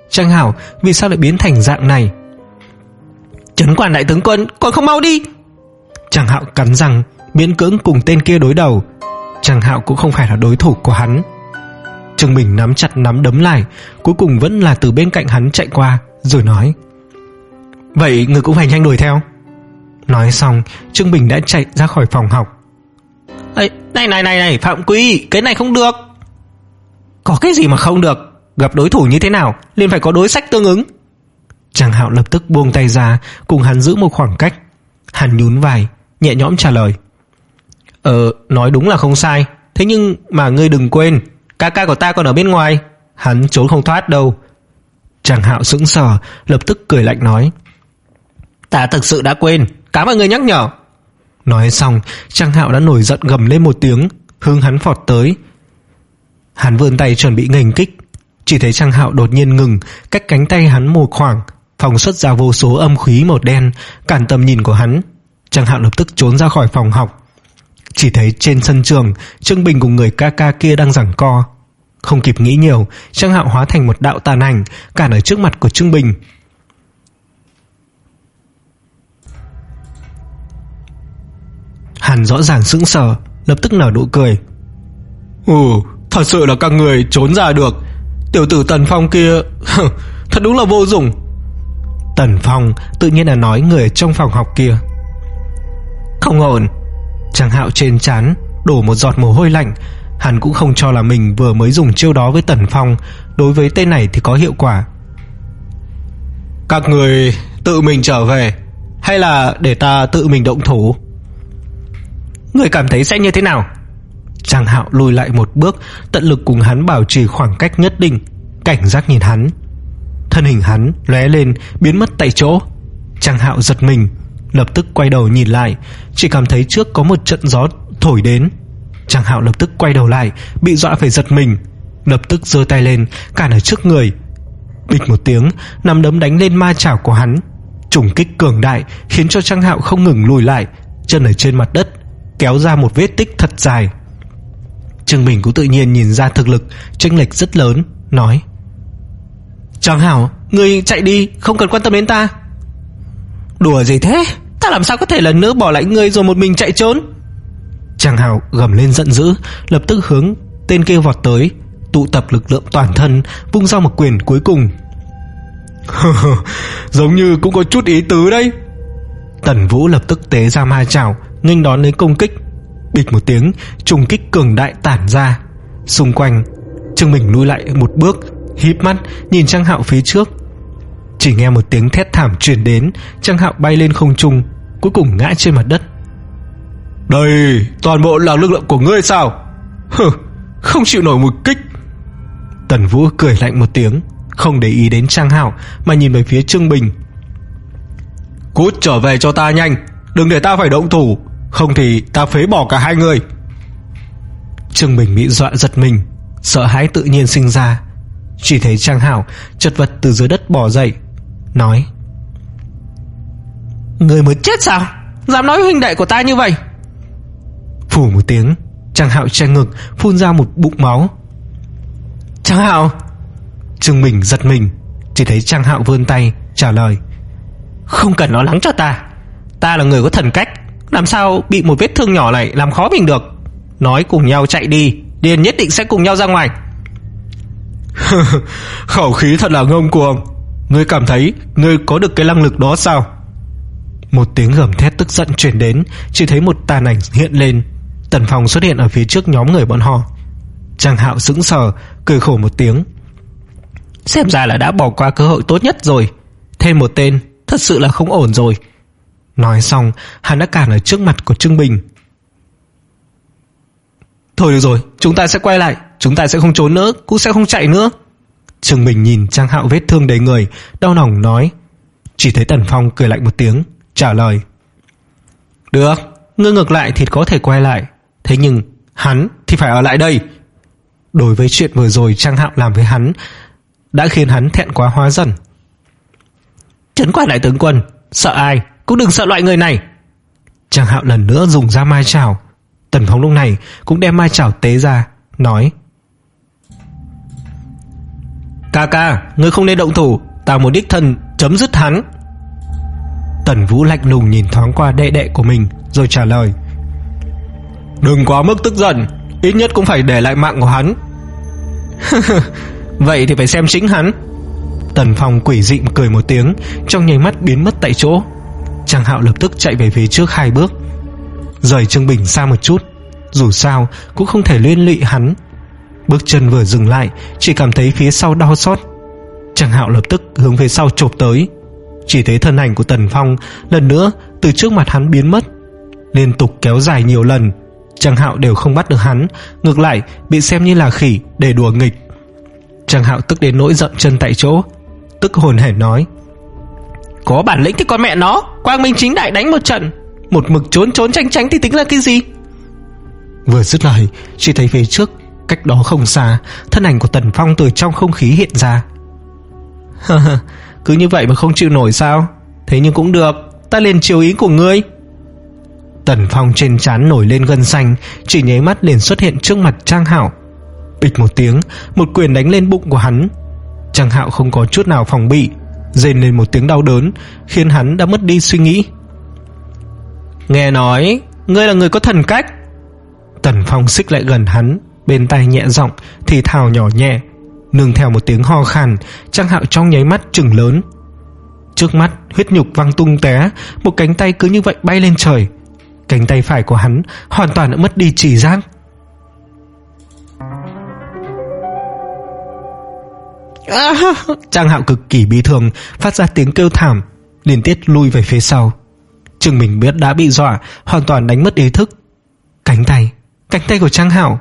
Trang Hảo vì sao lại biến thành dạng này? Trấn Quản đại tướng quân, còn không mau đi! Trang Hạo cắn răng miễn cưỡng cùng tên kia đối đầu. Trang Hạo cũng không phải là đối thủ của hắn. Trương Bình nắm chặt nắm đấm lại, cuối cùng vẫn là từ bên cạnh hắn chạy qua, rồi nói: Vậy người cũng phải nhanh đuổi theo. Nói xong, Trương Bình đã chạy ra khỏi phòng học. Ê, này này này này Phạm Quy, cái này không được. Có cái gì mà không được? Gặp đối thủ như thế nào liền phải có đối sách tương ứng. Trang Hạo lập tức buông tay ra, cùng hắn giữ một khoảng cách. Hắn nhún vai, nhẹ nhõm trả lời: Ờ, nói đúng là không sai. Thế nhưng mà ngươi đừng quên, ca ca của ta còn ở bên ngoài, hắn trốn không thoát đâu. Trang Hạo sững sờ, lập tức cười lạnh nói: Ta thực sự đã quên, cảm ơn người nhắc nhở. Nói xong, Trang Hạo đã nổi giận gầm lên một tiếng, hướng hắn phọt tới. Hắn vươn tay chuẩn bị nghênh kích, chỉ thấy Trang Hạo đột nhiên ngừng, cách cánh tay hắn một khoảng, phóng xuất ra vô số âm khí màu đen, cản tầm nhìn của hắn. Trang Hạo lập tức trốn ra khỏi phòng học. Chỉ thấy trên sân trường, Trương Bình cùng người ca ca kia đang giằng co. Không kịp nghĩ nhiều, Trang Hạo hóa thành một đạo tàn ảnh, cản ở trước mặt của Trương Bình. Hắn rõ ràng sững sờ, lập tức nở nụ cười. Ừ, thật sự là các người trốn ra được. Tiểu tử Tần Phong kia thật đúng là vô dụng. Tần Phong tự nhiên là nói người ở trong phòng học kia. Không ổn. Trang Hạo trên trán đổ một giọt mồ hôi lạnh. Hắn cũng không cho là mình vừa mới dùng chiêu đó với Tần Phong, đối với tên này thì có hiệu quả. Các người tự mình trở về, hay là để ta tự mình động thủ? Người cảm thấy sẽ như thế nào? Trang Hạo lùi lại một bước, tận lực cùng hắn bảo trì khoảng cách nhất định, cảnh giác nhìn hắn. Thân hình hắn lóe lên, biến mất tại chỗ. Trang Hạo giật mình, lập tức quay đầu nhìn lại, chỉ cảm thấy trước có một trận gió thổi đến. Trang Hạo lập tức quay đầu lại, bị dọa phải giật mình, lập tức giơ tay lên cản ở trước người. Bịch một tiếng, nắm đấm đánh lên ma chảo của hắn, trùng kích cường đại khiến cho Trang Hạo không ngừng lùi lại, chân ở trên mặt đất kéo ra một vết tích thật dài. Trương Bình cũng tự nhiên nhìn ra thực lực chênh lệch rất lớn, nói: Trang Hảo, ngươi chạy đi, không cần quan tâm đến ta. Đùa gì thế? Ta làm sao có thể lần nữa bỏ lại ngươi rồi một mình chạy trốn? Trang Hảo gầm lên giận dữ, lập tức hướng tên kia vọt tới, tụ tập lực lượng toàn thân, vung ra một quyền cuối cùng. Giống như cũng có chút ý tứ đấy. Tần Vũ lập tức tế ra ma chảo, nghênh đón lấy công kích. Bịch một tiếng, trùng kích cường đại tản ra. Xung quanh, Trương Bình lùi lại một bước, híp mắt nhìn Trang Hạo phía trước. Chỉ nghe một tiếng thét thảm truyền đến, Trang Hạo bay lên không trung, cuối cùng ngã trên mặt đất. Đây toàn bộ là lực lượng của ngươi sao? Hừ, không chịu nổi một kích. Tần Vũ cười lạnh một tiếng, không để ý đến Trang Hạo mà nhìn về phía Trương Bình. Cút trở về cho ta nhanh, đừng để ta phải động thủ, không thì ta phế bỏ cả hai người. Trương Bình bị dọa giật mình, sợ hãi tự nhiên sinh ra. Chỉ thấy Trang Hạo chật vật từ dưới đất bò dậy, nói: Người mới chết sao? Dám nói huynh đệ của ta như vậy? Phù một tiếng, Trang Hạo che ngực, phun ra một bụng máu. Trang Hạo! Trương Bình giật mình, chỉ thấy Trang Hạo vươn tay trả lời: Không cần lo lắng cho ta, ta là người có thần cách, làm sao bị một vết thương nhỏ này làm khó mình được. Nói cùng nhau chạy đi, liền nhất định sẽ cùng nhau ra ngoài. Khẩu khí thật là ngông cuồng. Ngươi cảm thấy ngươi có được cái năng lực đó sao? Một tiếng gầm thét tức giận truyền đến, chỉ thấy một tàn ảnh hiện lên. Tần Phong xuất hiện ở phía trước nhóm người bọn họ. Trang Hạo sững sờ, cười khổ một tiếng. Xem ra là đã bỏ qua cơ hội tốt nhất rồi. Thêm một tên, thật sự là không ổn rồi. Nói xong, hắn đã cản ở trước mặt của Trương Bình. Thôi được rồi, chúng ta sẽ quay lại, chúng ta sẽ không trốn nữa, cũng sẽ không chạy nữa. Trương Bình nhìn Trang Hạo vết thương đầy người, đau lòng nói. Chỉ thấy Tần Phong cười lạnh một tiếng, trả lời: Được, ngươi ngược lại thì có thể quay lại, thế nhưng hắn thì phải ở lại đây. Đối với chuyện vừa rồi Trang Hạo làm với hắn đã khiến hắn thẹn quá hóa giận. Trấn Quản đại tướng quân, sợ ai cũng đừng sợ loại người này. Trang Hạo lần nữa dùng ra mai chảo. Tần Phong lúc này cũng đem mai chảo tế ra, nói: Ca ca, ngươi không nên động thủ, ta muốn đích thân chấm dứt hắn. Tần Vũ lạnh lùng nhìn thoáng qua đệ đệ của mình rồi trả lời. Đừng quá mức tức giận, ít nhất cũng phải để lại mạng của hắn. Vậy thì phải xem chính hắn. Tần Phong quỷ dị cười một tiếng, trong nháy mắt biến mất tại chỗ. Trang Hạo lập tức chạy về phía trước hai bước, rời Trương Bình xa một chút, dù sao cũng không thể liên lụy hắn. Bước chân vừa dừng lại, chỉ cảm thấy phía sau đau xót. Trang Hạo lập tức hướng phía sau chộp tới, chỉ thấy thân ảnh của Tần Phong lần nữa từ trước mặt hắn biến mất. Liên tục kéo dài nhiều lần, Trang Hạo đều không bắt được hắn, ngược lại bị xem như là khỉ để đùa nghịch. Trang Hạo tức đến nỗi dậm chân tại chỗ, tức hồn hển nói: Có bản lĩnh thì con mẹ nó quang minh chính đại đánh một trận, một mực trốn trốn tránh tránh thì tính là cái gì? Vừa dứt lời, chỉ thấy phía trước cách đó không xa, thân ảnh của Tần Phong từ trong không khí hiện ra. Cứ như vậy mà không chịu nổi sao? Thế nhưng cũng được, ta liền chiều ý của ngươi. Tần Phong trên trán nổi lên gân xanh, chỉ nháy mắt liền xuất hiện trước mặt Trang Hạo. Bịch một tiếng, một quyền đánh lên bụng của hắn. Trang Hạo không có chút nào phòng bị, rên lên một tiếng đau đớn, khiến hắn đã mất đi suy nghĩ. Nghe nói ngươi là người có thần cách. Tần Phong xích lại gần hắn, bên tai nhẹ giọng thì thào nhỏ nhẹ, nương theo một tiếng ho khan. Trang Hạo trong nháy mắt trừng lớn, trước mắt huyết nhục văng tung té, một cánh tay cứ như vậy bay lên trời. Cánh tay phải của hắn hoàn toàn đã mất đi chỉ giác. À, Trang Hạo cực kỳ bi thương, phát ra tiếng kêu thảm, liên tiếp lui về phía sau. Trương Bình biết đã bị dọa, hoàn toàn đánh mất ý thức. Cánh tay, cánh tay của Trang Hạo.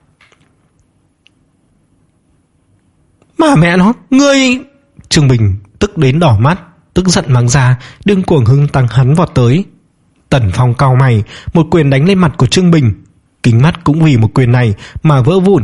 Mà mẹ nó, ngươi... Trương Bình tức đến đỏ mắt, tức giận mắng ra, điên cuồng hưng tăng hắn vọt tới. Tần Phong cau mày, một quyền đánh lên mặt của Trương Bình, kính mắt cũng vì một quyền này mà vỡ vụn.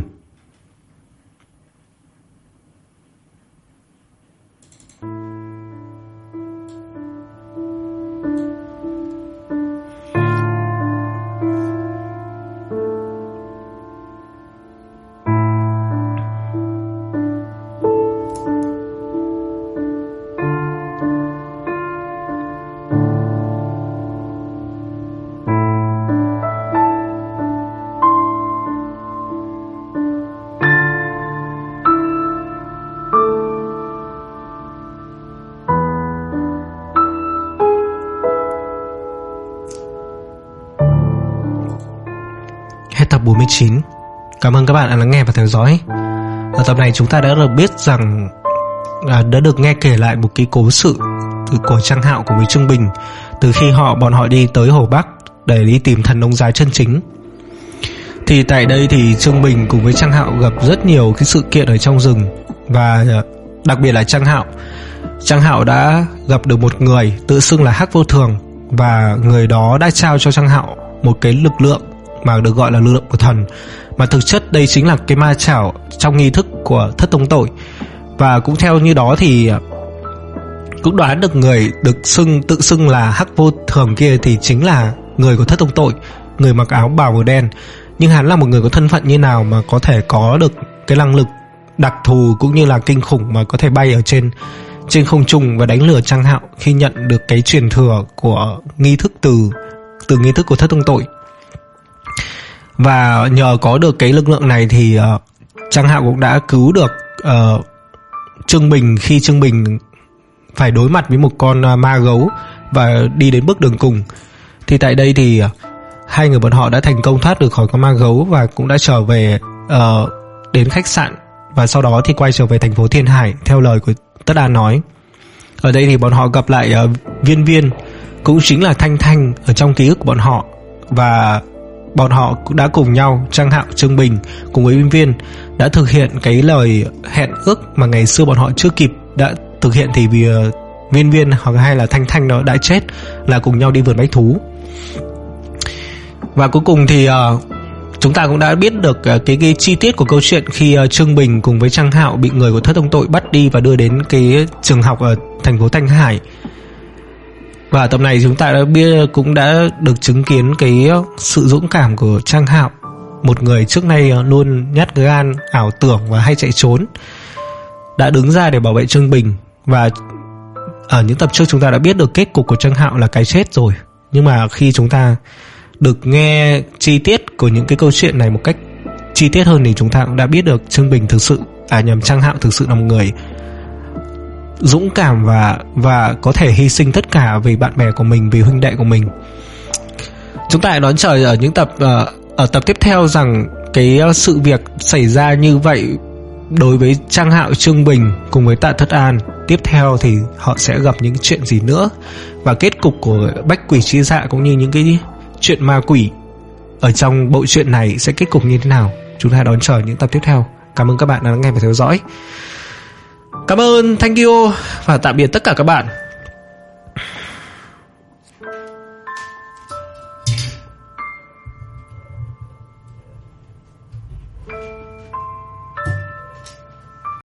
Hết tập bốn mươi chín. Cảm ơn các bạn đã lắng nghe và theo dõi. Ở tập này chúng ta đã được biết rằng à, đã được nghe kể lại một cái cố sự của Trang Hạo cùng với Trương Bình, từ khi họ bọn họ đi tới Hồ Bắc để đi tìm thần ông già chân chính. Thì tại đây thì Trương Bình cùng với Trang Hạo gặp rất nhiều cái sự kiện ở trong rừng, và đặc biệt là Trang Hạo Trang Hạo đã gặp được một người tự xưng là Hắc Vô Thường, và người đó đã trao cho Trang Hạo một cái lực lượng mà được gọi là lực lượng của thần, mà thực chất đây chính là cái ma chảo trong nghi thức của Thất Tông Tội. Và cũng theo như đó thì cũng đoán được người được xưng tự xưng là Hắc Vô Thường kia thì chính là người của Thất Tông Tội, người mặc áo bào màu đen. Nhưng hắn là một người có thân phận như nào mà có thể có được cái năng lực đặc thù cũng như là kinh khủng mà có thể bay ở trên trên không trung và đánh lừa Trang Hạo khi nhận được cái truyền thừa của nghi thức từ từ nghi thức của Thất Tông Tội. Và nhờ có được cái lực lượng này thì uh, Trang Hạo cũng đã cứu được uh, Trương Bình khi Trương Bình phải đối mặt với một con uh, ma gấu và đi đến bước đường cùng. Thì tại đây thì uh, hai người bọn họ đã thành công thoát được khỏi con ma gấu và cũng đã trở về uh, đến khách sạn, và sau đó thì quay trở về thành phố Thiên Hải theo lời của Tất An nói. Ở đây thì bọn họ gặp lại uh, Viên Viên, cũng chính là Thanh Thanh ở trong ký ức của bọn họ, và bọn họ cũng đã cùng nhau, Trang Hạo, Trương Bình cùng với Viên Viên đã thực hiện cái lời hẹn ước mà ngày xưa bọn họ chưa kịp đã thực hiện, thì vì uh, Viên Viên hoặc hay là Thanh Thanh nó đã chết, là cùng nhau đi vườn bách thú. Và cuối cùng thì uh, chúng ta cũng đã biết được uh, cái, cái chi tiết của câu chuyện khi uh, Trương Bình cùng với Trang Hạo bị người của Thất Tông Tội bắt đi và đưa đến cái trường học ở thành phố Thanh Hải. Và tập này chúng ta đã biết, cũng đã được chứng kiến cái sự dũng cảm của Trang Hạo, một người trước nay luôn nhát gan, ảo tưởng và hay chạy trốn. đã đứng ra để bảo vệ Trương Bình. Và ở những tập trước chúng ta đã biết được kết cục của Trang Hạo là cái chết rồi. Nhưng mà khi chúng ta được nghe chi tiết của những cái câu chuyện này một cách chi tiết hơn thì chúng ta cũng đã biết được Trương Bình thực sự, à nhầm, Trang Hạo thực sự là một người dũng cảm và và có thể hy sinh tất cả vì bạn bè của mình, vì huynh đệ của mình. Chúng ta hãy đón chờ ở những tập uh, ở tập tiếp theo rằng cái uh, sự việc xảy ra như vậy đối với Trang Hạo, Trương Bình cùng với Tạ Thất An. Tiếp theo thì họ sẽ gặp những chuyện gì nữa, và kết cục của Bách Quỷ Chi Dạ cũng như những cái chuyện ma quỷ ở trong bộ truyện này sẽ kết cục như thế nào. Chúng ta đón chờ những tập tiếp theo. Cảm ơn các bạn đã lắng nghe và theo dõi. Cảm ơn, thank you và tạm biệt tất cả các bạn.